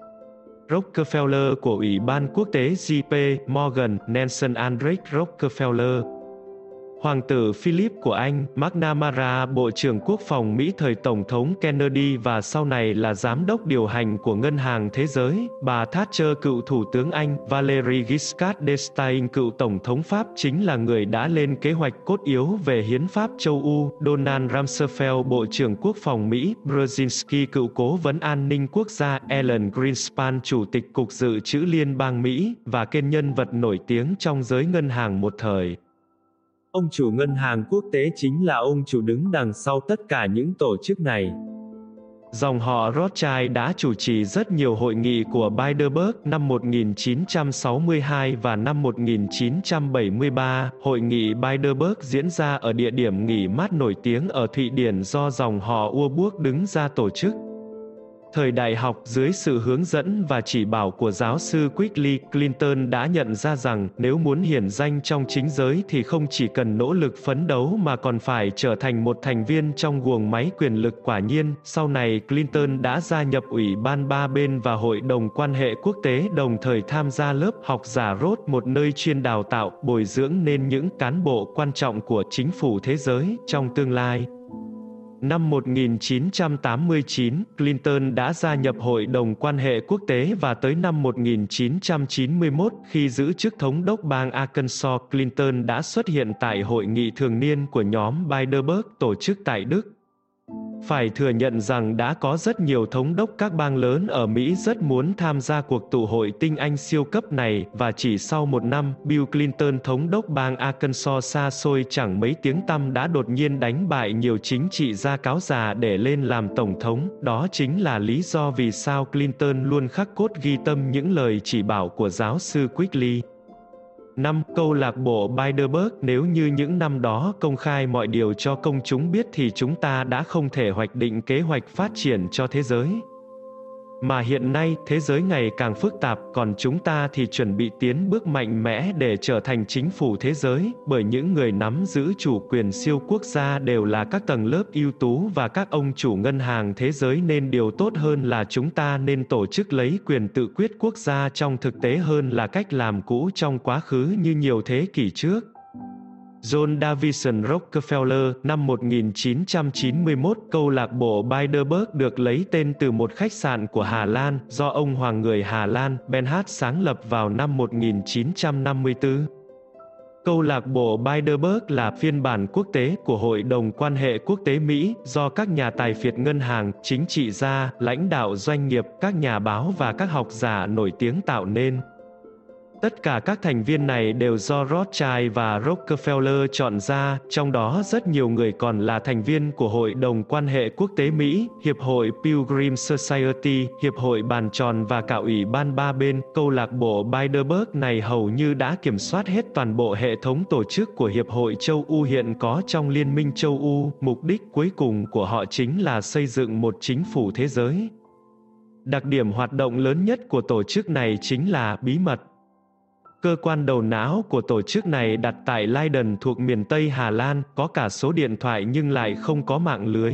Speaker 1: Rockefeller của Ủy ban Quốc tế JP Morgan, Nelson Aldrich Rockefeller. Hoàng tử Philip của Anh, McNamara, Bộ trưởng Quốc phòng Mỹ thời Tổng thống Kennedy và sau này là Giám đốc điều hành của Ngân hàng Thế giới, bà Thatcher, cựu Thủ tướng Anh, Valéry Giscard d'Estaing, cựu Tổng thống Pháp chính là người đã lên kế hoạch cốt yếu về hiến pháp châu Âu, Donald Rumsfeld, Bộ trưởng Quốc phòng Mỹ, Brzezinski, cựu Cố vấn an ninh quốc gia, Alan Greenspan, Chủ tịch Cục Dự trữ Liên bang Mỹ, và kênh nhân vật nổi tiếng trong giới ngân hàng một thời. Ông chủ ngân hàng quốc tế chính là ông chủ đứng đằng sau tất cả những tổ chức này. Dòng họ Rothschild đã chủ trì rất nhiều hội nghị của Bilderberg năm 1962 và năm 1973. Hội nghị Bilderberg diễn ra ở địa điểm nghỉ mát nổi tiếng ở Thụy Điển do dòng họ Urburg đứng ra tổ chức. Thời đại học, dưới sự hướng dẫn và chỉ bảo của giáo sư Quigley, Clinton đã nhận ra rằng nếu muốn hiển danh trong chính giới thì không chỉ cần nỗ lực phấn đấu mà còn phải trở thành một thành viên trong guồng máy quyền lực. Quả nhiên, sau này Clinton đã gia nhập Ủy ban ba bên và Hội đồng quan hệ quốc tế, đồng thời tham gia lớp học giả Rhodes, một nơi chuyên đào tạo, bồi dưỡng nên những cán bộ quan trọng của chính phủ thế giới trong tương lai. Năm 1989, Clinton đã gia nhập Hội đồng quan hệ quốc tế và tới năm 1991, khi giữ chức thống đốc bang Arkansas, Clinton đã xuất hiện tại hội nghị thường niên của nhóm Bilderberg tổ chức tại Đức. Phải thừa nhận rằng đã có rất nhiều thống đốc các bang lớn ở Mỹ rất muốn tham gia cuộc tụ hội tinh anh siêu cấp này, và chỉ sau một năm, Bill Clinton, thống đốc bang Arkansas xa xôi chẳng mấy tiếng tăm, đã đột nhiên đánh bại nhiều chính trị gia cáo già để lên làm tổng thống. Đó chính là lý do vì sao Clinton luôn khắc cốt ghi tâm những lời chỉ bảo của giáo sư Quigley. 5. Câu lạc bộ Bilderberg. Nếu như những năm đó công khai mọi điều cho công chúng biết thì chúng ta đã không thể hoạch định kế hoạch phát triển cho thế giới. Mà hiện nay, thế giới ngày càng phức tạp, còn chúng ta thì chuẩn bị tiến bước mạnh mẽ để trở thành chính phủ thế giới, bởi những người nắm giữ chủ quyền siêu quốc gia đều là các tầng lớp ưu tú và các ông chủ ngân hàng thế giới, nên điều tốt hơn là chúng ta nên tổ chức lấy quyền tự quyết quốc gia trong thực tế hơn là cách làm cũ trong quá khứ như nhiều thế kỷ trước. John Davison Rockefeller, năm 1991, câu lạc bộ Bilderberg được lấy tên từ một khách sạn của Hà Lan, do ông hoàng người Hà Lan, Bernhard sáng lập vào năm 1954. Câu lạc bộ Bilderberg là phiên bản quốc tế của Hội đồng quan hệ quốc tế Mỹ, do các nhà tài phiệt ngân hàng, chính trị gia, lãnh đạo doanh nghiệp, các nhà báo và các học giả nổi tiếng tạo nên. Tất cả các thành viên này đều do Rothschild và Rockefeller chọn ra, trong đó rất nhiều người còn là thành viên của Hội đồng quan hệ quốc tế Mỹ, Hiệp hội Pilgrim Society, Hiệp hội Bàn tròn và cả Ủy ban ba bên. Câu lạc bộ Bilderberg này hầu như đã kiểm soát hết toàn bộ hệ thống tổ chức của Hiệp hội châu Âu hiện có trong Liên minh châu Âu. Mục đích cuối cùng của họ chính là xây dựng một chính phủ thế giới. Đặc điểm hoạt động lớn nhất của tổ chức này chính là bí mật. Cơ quan đầu não của tổ chức này đặt tại Leiden thuộc miền Tây Hà Lan, có cả số điện thoại nhưng lại không có mạng lưới.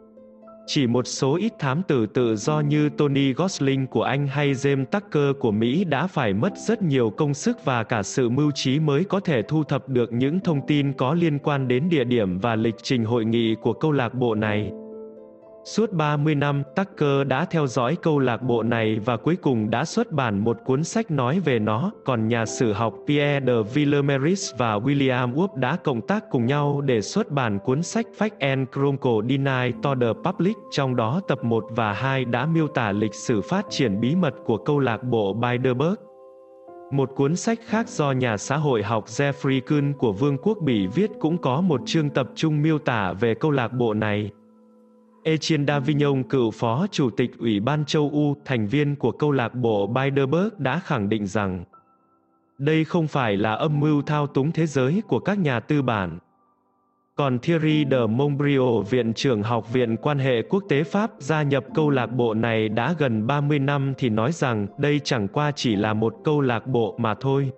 Speaker 1: Chỉ một số ít thám tử tự do như Tony Gosling của Anh hay James Tucker của Mỹ đã phải mất rất nhiều công sức và cả sự mưu trí mới có thể thu thập được những thông tin có liên quan đến địa điểm và lịch trình hội nghị của câu lạc bộ này. Suốt 30 năm, Tucker đã theo dõi câu lạc bộ này và cuối cùng đã xuất bản một cuốn sách nói về nó, còn nhà sử học Pierre de Villemaris và William Wood đã cộng tác cùng nhau để xuất bản cuốn sách Fact and Chronicle Denied to the Public, trong đó tập 1 và 2 đã miêu tả lịch sử phát triển bí mật của câu lạc bộ Bilderberg. Một cuốn sách khác do nhà xã hội học Jeffrey Kuhn của Vương quốc Bỉ viết cũng có một chương tập trung miêu tả về câu lạc bộ này. Etienne Davignon, cựu phó chủ tịch Ủy ban châu Âu, thành viên của câu lạc bộ Bilderberg đã khẳng định rằng đây không phải là âm mưu thao túng thế giới của các nhà tư bản. Còn Thierry de Montbrial, Viện trưởng Học viện Quan hệ Quốc tế Pháp, gia nhập câu lạc bộ này đã gần 30 năm thì nói rằng đây chẳng qua chỉ là một câu lạc bộ mà thôi.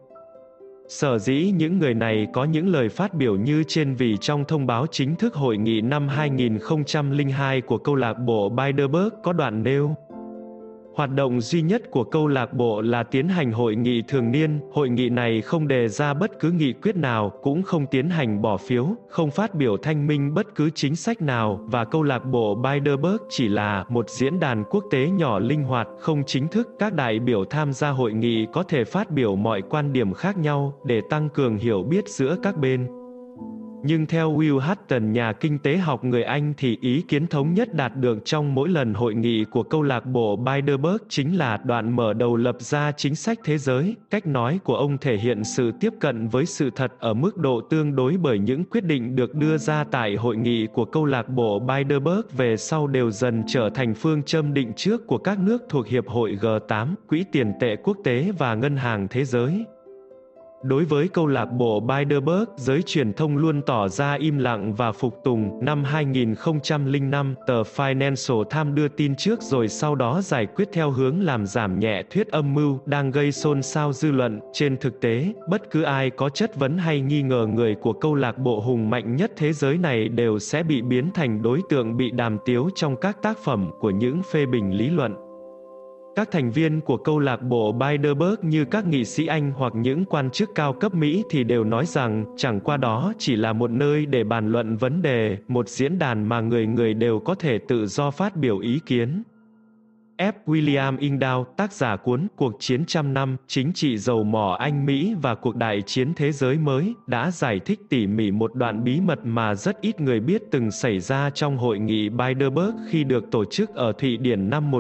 Speaker 1: Sở dĩ những người này có những lời phát biểu như trên vì trong thông báo chính thức hội nghị năm 2002 của câu lạc bộ Bilderberg có đoạn nêu: hoạt động duy nhất của câu lạc bộ là tiến hành hội nghị thường niên, hội nghị này không đề ra bất cứ nghị quyết nào, cũng không tiến hành bỏ phiếu, không phát biểu thanh minh bất cứ chính sách nào, và câu lạc bộ Bilderberg chỉ là một diễn đàn quốc tế nhỏ linh hoạt, không chính thức. Các đại biểu tham gia hội nghị có thể phát biểu mọi quan điểm khác nhau, để tăng cường hiểu biết giữa các bên. Nhưng theo Will Hutton, nhà kinh tế học người Anh, thì ý kiến thống nhất đạt được trong mỗi lần hội nghị của câu lạc bộ Bilderberg chính là đoạn mở đầu lập ra chính sách thế giới. Cách nói của ông thể hiện sự tiếp cận với sự thật ở mức độ tương đối, bởi những quyết định được đưa ra tại hội nghị của câu lạc bộ Bilderberg về sau đều dần trở thành phương châm định trước của các nước thuộc Hiệp hội G8, Quỹ tiền tệ quốc tế và Ngân hàng Thế giới. Đối với câu lạc bộ Bilderberg, giới truyền thông luôn tỏ ra im lặng và phục tùng. Năm 2005, tờ Financial Times đưa tin trước rồi sau đó giải quyết theo hướng làm giảm nhẹ thuyết âm mưu, đang gây xôn xao dư luận. Trên thực tế, bất cứ ai có chất vấn hay nghi ngờ người của câu lạc bộ hùng mạnh nhất thế giới này đều sẽ bị biến thành đối tượng bị đàm tiếu trong các tác phẩm của những phê bình lý luận. Các thành viên của câu lạc bộ Bilderberg như các nghị sĩ Anh hoặc những quan chức cao cấp Mỹ thì đều nói rằng, chẳng qua đó chỉ là một nơi để bàn luận vấn đề, một diễn đàn mà người người đều có thể tự do phát biểu ý kiến. F. William Indow, tác giả cuốn Cuộc chiến trăm năm, chính trị dầu mỏ Anh-Mỹ và cuộc đại chiến thế giới mới, đã giải thích tỉ mỉ một đoạn bí mật mà rất ít người biết từng xảy ra trong hội nghị Bilderberg khi được tổ chức ở Thụy Điển năm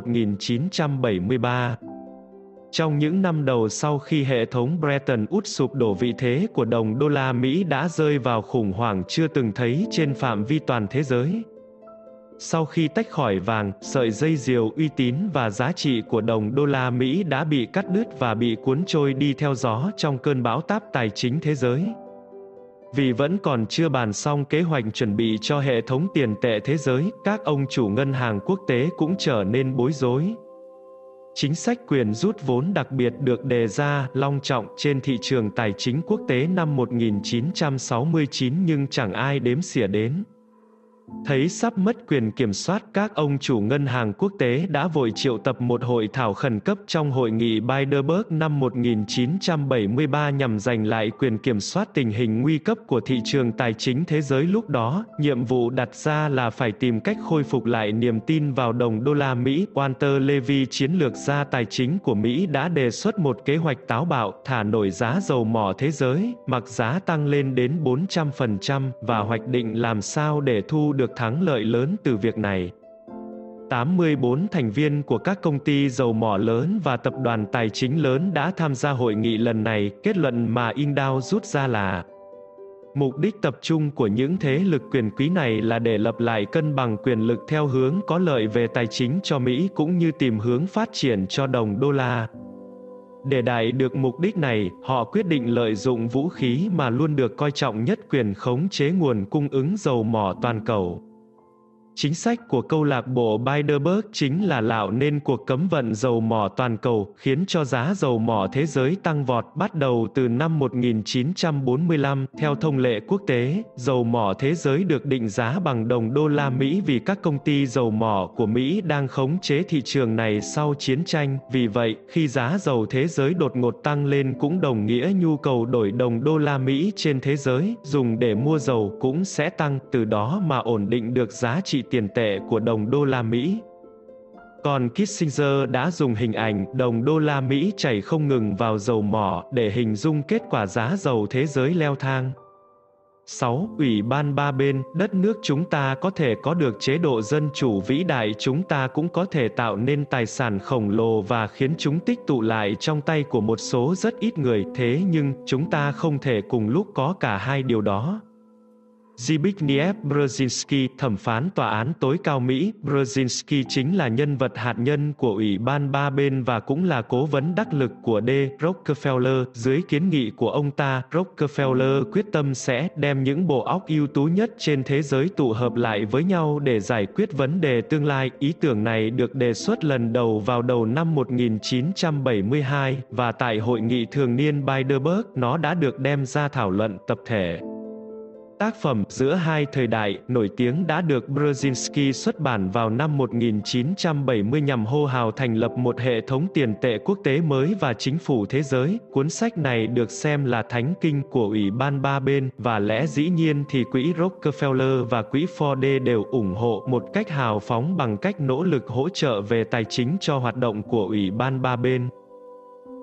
Speaker 1: 1973. Trong những năm đầu sau khi hệ thống Bretton Woods sụp đổ, vị thế của đồng đô la Mỹ đã rơi vào khủng hoảng chưa từng thấy trên phạm vi toàn thế giới. Sau khi tách khỏi vàng, sợi dây diều uy tín và giá trị của đồng đô la Mỹ đã bị cắt đứt và bị cuốn trôi đi theo gió trong cơn bão táp tài chính thế giới. Vì vẫn còn chưa bàn xong kế hoạch chuẩn bị cho hệ thống tiền tệ thế giới, các ông chủ ngân hàng quốc tế cũng trở nên bối rối. Chính sách quyền rút vốn đặc biệt được đề ra long trọng trên thị trường tài chính quốc tế năm 1969 nhưng chẳng ai đếm xỉa đến. Thấy sắp mất quyền kiểm soát, các ông chủ ngân hàng quốc tế đã vội triệu tập một hội thảo khẩn cấp trong hội nghị Bilderberg năm 1973 nhằm giành lại quyền kiểm soát tình hình nguy cấp của thị trường tài chính thế giới lúc đó. Nhiệm vụ đặt ra là phải tìm cách khôi phục lại niềm tin vào đồng đô la Mỹ. Walter Levy, chiến lược gia tài chính của Mỹ, đã đề xuất một kế hoạch táo bạo, thả nổi giá dầu mỏ thế giới, mặc giá tăng lên đến 400% và hoạch định làm sao để thu được thắng lợi lớn từ việc này. 84 thành viên của các công ty dầu mỏ lớn và tập đoàn tài chính lớn đã tham gia hội nghị lần này. Kết luận mà Indow rút ra là mục đích tập trung của những thế lực quyền quý này là để lập lại cân bằng quyền lực theo hướng có lợi về tài chính cho Mỹ cũng như tìm hướng phát triển cho đồng đô la. Để đạt được mục đích này, họ quyết định lợi dụng vũ khí mà luôn được coi trọng nhất, quyền khống chế nguồn cung ứng dầu mỏ toàn cầu. Chính sách của câu lạc bộ Bilderberg chính là tạo nên cuộc cấm vận dầu mỏ toàn cầu, khiến cho giá dầu mỏ thế giới tăng vọt. Bắt đầu từ năm 1945, theo thông lệ quốc tế, dầu mỏ thế giới được định giá bằng đồng đô la Mỹ vì các công ty dầu mỏ của Mỹ đang khống chế thị trường này sau chiến tranh. Vì vậy, khi giá dầu thế giới đột ngột tăng lên cũng đồng nghĩa nhu cầu đổi đồng đô la Mỹ trên thế giới dùng để mua dầu cũng sẽ tăng, từ đó mà ổn định được giá trị tiền tệ của đồng đô la Mỹ. Còn Kissinger đã dùng hình ảnh đồng đô la Mỹ chảy không ngừng vào dầu mỏ để hình dung kết quả giá dầu thế giới leo thang. 6. Ủy ban ba bên, đất nước chúng ta có thể có được chế độ dân chủ vĩ đại, chúng ta cũng có thể tạo nên tài sản khổng lồ và khiến chúng tích tụ lại trong tay của một số rất ít người, thế nhưng chúng ta không thể cùng lúc có cả hai điều đó. Zbigniew Brzezinski, thẩm phán tòa án tối cao Mỹ. Brzezinski chính là nhân vật hạt nhân của Ủy ban ba bên và cũng là cố vấn đắc lực của D. Rockefeller. Dưới kiến nghị của ông ta, Rockefeller quyết tâm sẽ đem những bộ óc ưu tú nhất trên thế giới tụ hợp lại với nhau để giải quyết vấn đề tương lai. Ý tưởng này được đề xuất lần đầu vào đầu năm 1972, và tại hội nghị thường niên Bilderberg, nó đã được đem ra thảo luận tập thể. Tác phẩm Giữa hai thời đại, nổi tiếng đã được Brzezinski xuất bản vào năm 1970 nhằm hô hào thành lập một hệ thống tiền tệ quốc tế mới và chính phủ thế giới. Cuốn sách này được xem là thánh kinh của Ủy ban ba bên, và lẽ dĩ nhiên thì quỹ Rockefeller và quỹ Ford đều ủng hộ một cách hào phóng bằng cách nỗ lực hỗ trợ về tài chính cho hoạt động của Ủy ban ba bên.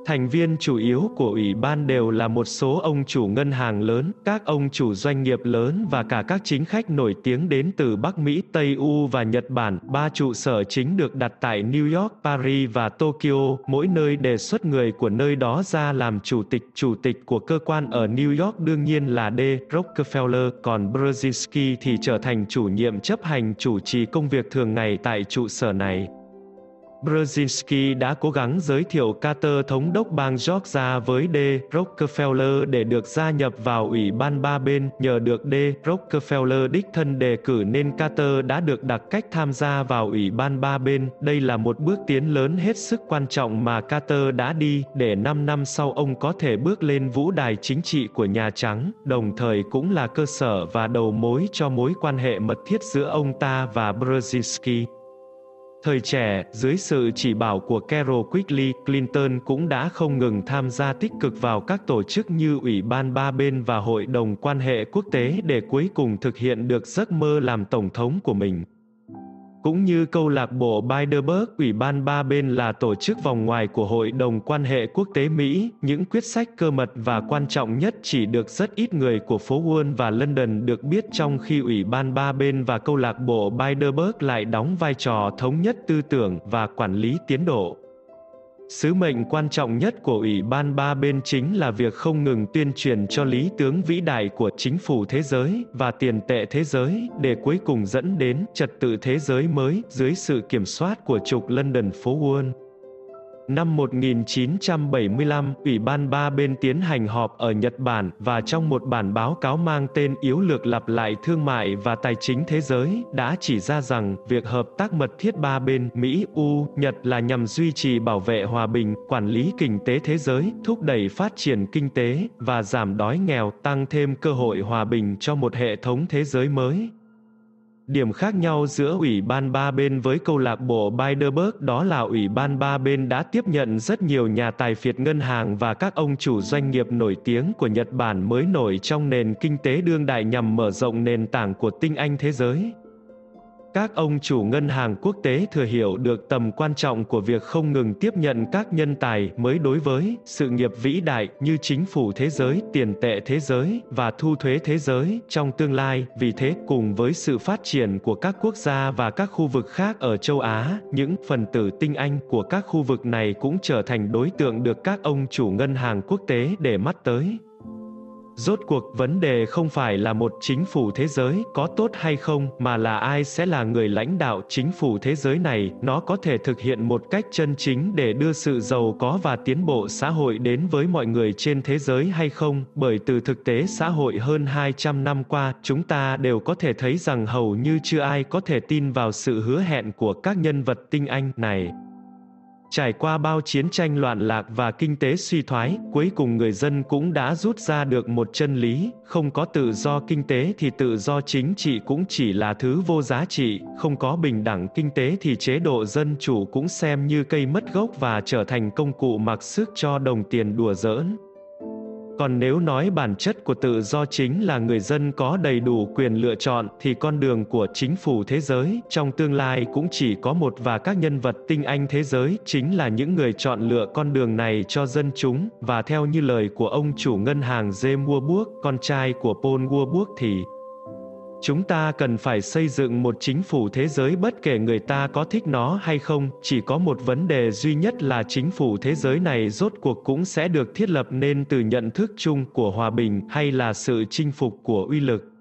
Speaker 1: Thành viên chủ yếu của ủy ban đều là một số ông chủ ngân hàng lớn, các ông chủ doanh nghiệp lớn và cả các chính khách nổi tiếng đến từ Bắc Mỹ, Tây U và Nhật Bản. 3 trụ sở chính được đặt tại New York, Paris và Tokyo, mỗi nơi đề xuất người của nơi đó ra làm chủ tịch. Chủ tịch của cơ quan ở New York đương nhiên là D. Rockefeller, còn Brzezinski thì trở thành chủ nhiệm chấp hành chủ trì công việc thường ngày tại trụ sở này. Brzezinski đã cố gắng giới thiệu Carter thống đốc bang Georgia với D. Rockefeller để được gia nhập vào ủy ban ba bên. Nhờ được D. Rockefeller đích thân đề cử nên Carter đã được đặc cách tham gia vào ủy ban ba bên. Đây là một bước tiến lớn hết sức quan trọng mà Carter đã đi, để 5 năm sau ông có thể bước lên vũ đài chính trị của Nhà Trắng, đồng thời cũng là cơ sở và đầu mối cho mối quan hệ mật thiết giữa ông ta và Brzezinski. Thời trẻ, dưới sự chỉ bảo của Carol Quigley, Clinton cũng đã không ngừng tham gia tích cực vào các tổ chức như Ủy ban ba bên và Hội đồng quan hệ quốc tế để cuối cùng thực hiện được giấc mơ làm tổng thống của mình. Cũng như câu lạc bộ Bilderberg, Ủy ban ba bên là tổ chức vòng ngoài của Hội đồng quan hệ quốc tế Mỹ, những quyết sách cơ mật và quan trọng nhất chỉ được rất ít người của phố Wall và London được biết, trong khi Ủy ban ba bên và câu lạc bộ Bilderberg lại đóng vai trò thống nhất tư tưởng và quản lý tiến độ. Sứ mệnh quan trọng nhất của Ủy ban ba bên chính là việc không ngừng tuyên truyền cho lý tưởng vĩ đại của chính phủ thế giới và tiền tệ thế giới, để cuối cùng dẫn đến trật tự thế giới mới dưới sự kiểm soát của trục London phố Wall. Năm 1975, Ủy ban ba bên tiến hành họp ở Nhật Bản và trong một bản báo cáo mang tên Yếu lược lặp lại thương mại và tài chính thế giới đã chỉ ra rằng việc hợp tác mật thiết ba bên Mỹ, U, Nhật là nhằm duy trì bảo vệ hòa bình, quản lý kinh tế thế giới, thúc đẩy phát triển kinh tế và giảm đói nghèo, tăng thêm cơ hội hòa bình cho một hệ thống thế giới mới. Điểm khác nhau giữa Ủy ban ba bên với câu lạc bộ Bilderberg đó là Ủy ban ba bên đã tiếp nhận rất nhiều nhà tài phiệt ngân hàng và các ông chủ doanh nghiệp nổi tiếng của Nhật Bản mới nổi trong nền kinh tế đương đại nhằm mở rộng nền tảng của tinh anh thế giới. Các ông chủ ngân hàng quốc tế thừa hiểu được tầm quan trọng của việc không ngừng tiếp nhận các nhân tài mới đối với sự nghiệp vĩ đại như chính phủ thế giới, tiền tệ thế giới và thu thuế thế giới trong tương lai. Vì thế, cùng với sự phát triển của các quốc gia và các khu vực khác ở châu Á, những phần tử tinh anh của các khu vực này cũng trở thành đối tượng được các ông chủ ngân hàng quốc tế để mắt tới. Rốt cuộc, vấn đề không phải là một chính phủ thế giới có tốt hay không, mà là ai sẽ là người lãnh đạo chính phủ thế giới này, nó có thể thực hiện một cách chân chính để đưa sự giàu có và tiến bộ xã hội đến với mọi người trên thế giới hay không, bởi từ thực tế xã hội hơn 200 năm qua, chúng ta đều có thể thấy rằng hầu như chưa ai có thể tin vào sự hứa hẹn của các nhân vật tinh anh này. Trải qua bao chiến tranh loạn lạc và kinh tế suy thoái, cuối cùng người dân cũng đã rút ra được một chân lý, không có tự do kinh tế thì tự do chính trị cũng chỉ là thứ vô giá trị, không có bình đẳng kinh tế thì chế độ dân chủ cũng xem như cây mất gốc và trở thành công cụ mặc sức cho đồng tiền đùa giỡn. Còn nếu nói bản chất của tự do chính là người dân có đầy đủ quyền lựa chọn, thì con đường của chính phủ thế giới trong tương lai cũng chỉ có một, và các nhân vật tinh anh thế giới chính là những người chọn lựa con đường này cho dân chúng. Và theo như lời của ông chủ ngân hàng James Warburg, con trai của Paul Warburg, thì chúng ta cần phải xây dựng một chính phủ thế giới bất kể người ta có thích nó hay không, chỉ có một vấn đề duy nhất là chính phủ thế giới này rốt cuộc cũng sẽ được thiết lập nên từ nhận thức chung của hòa bình hay là sự chinh phục của uy lực.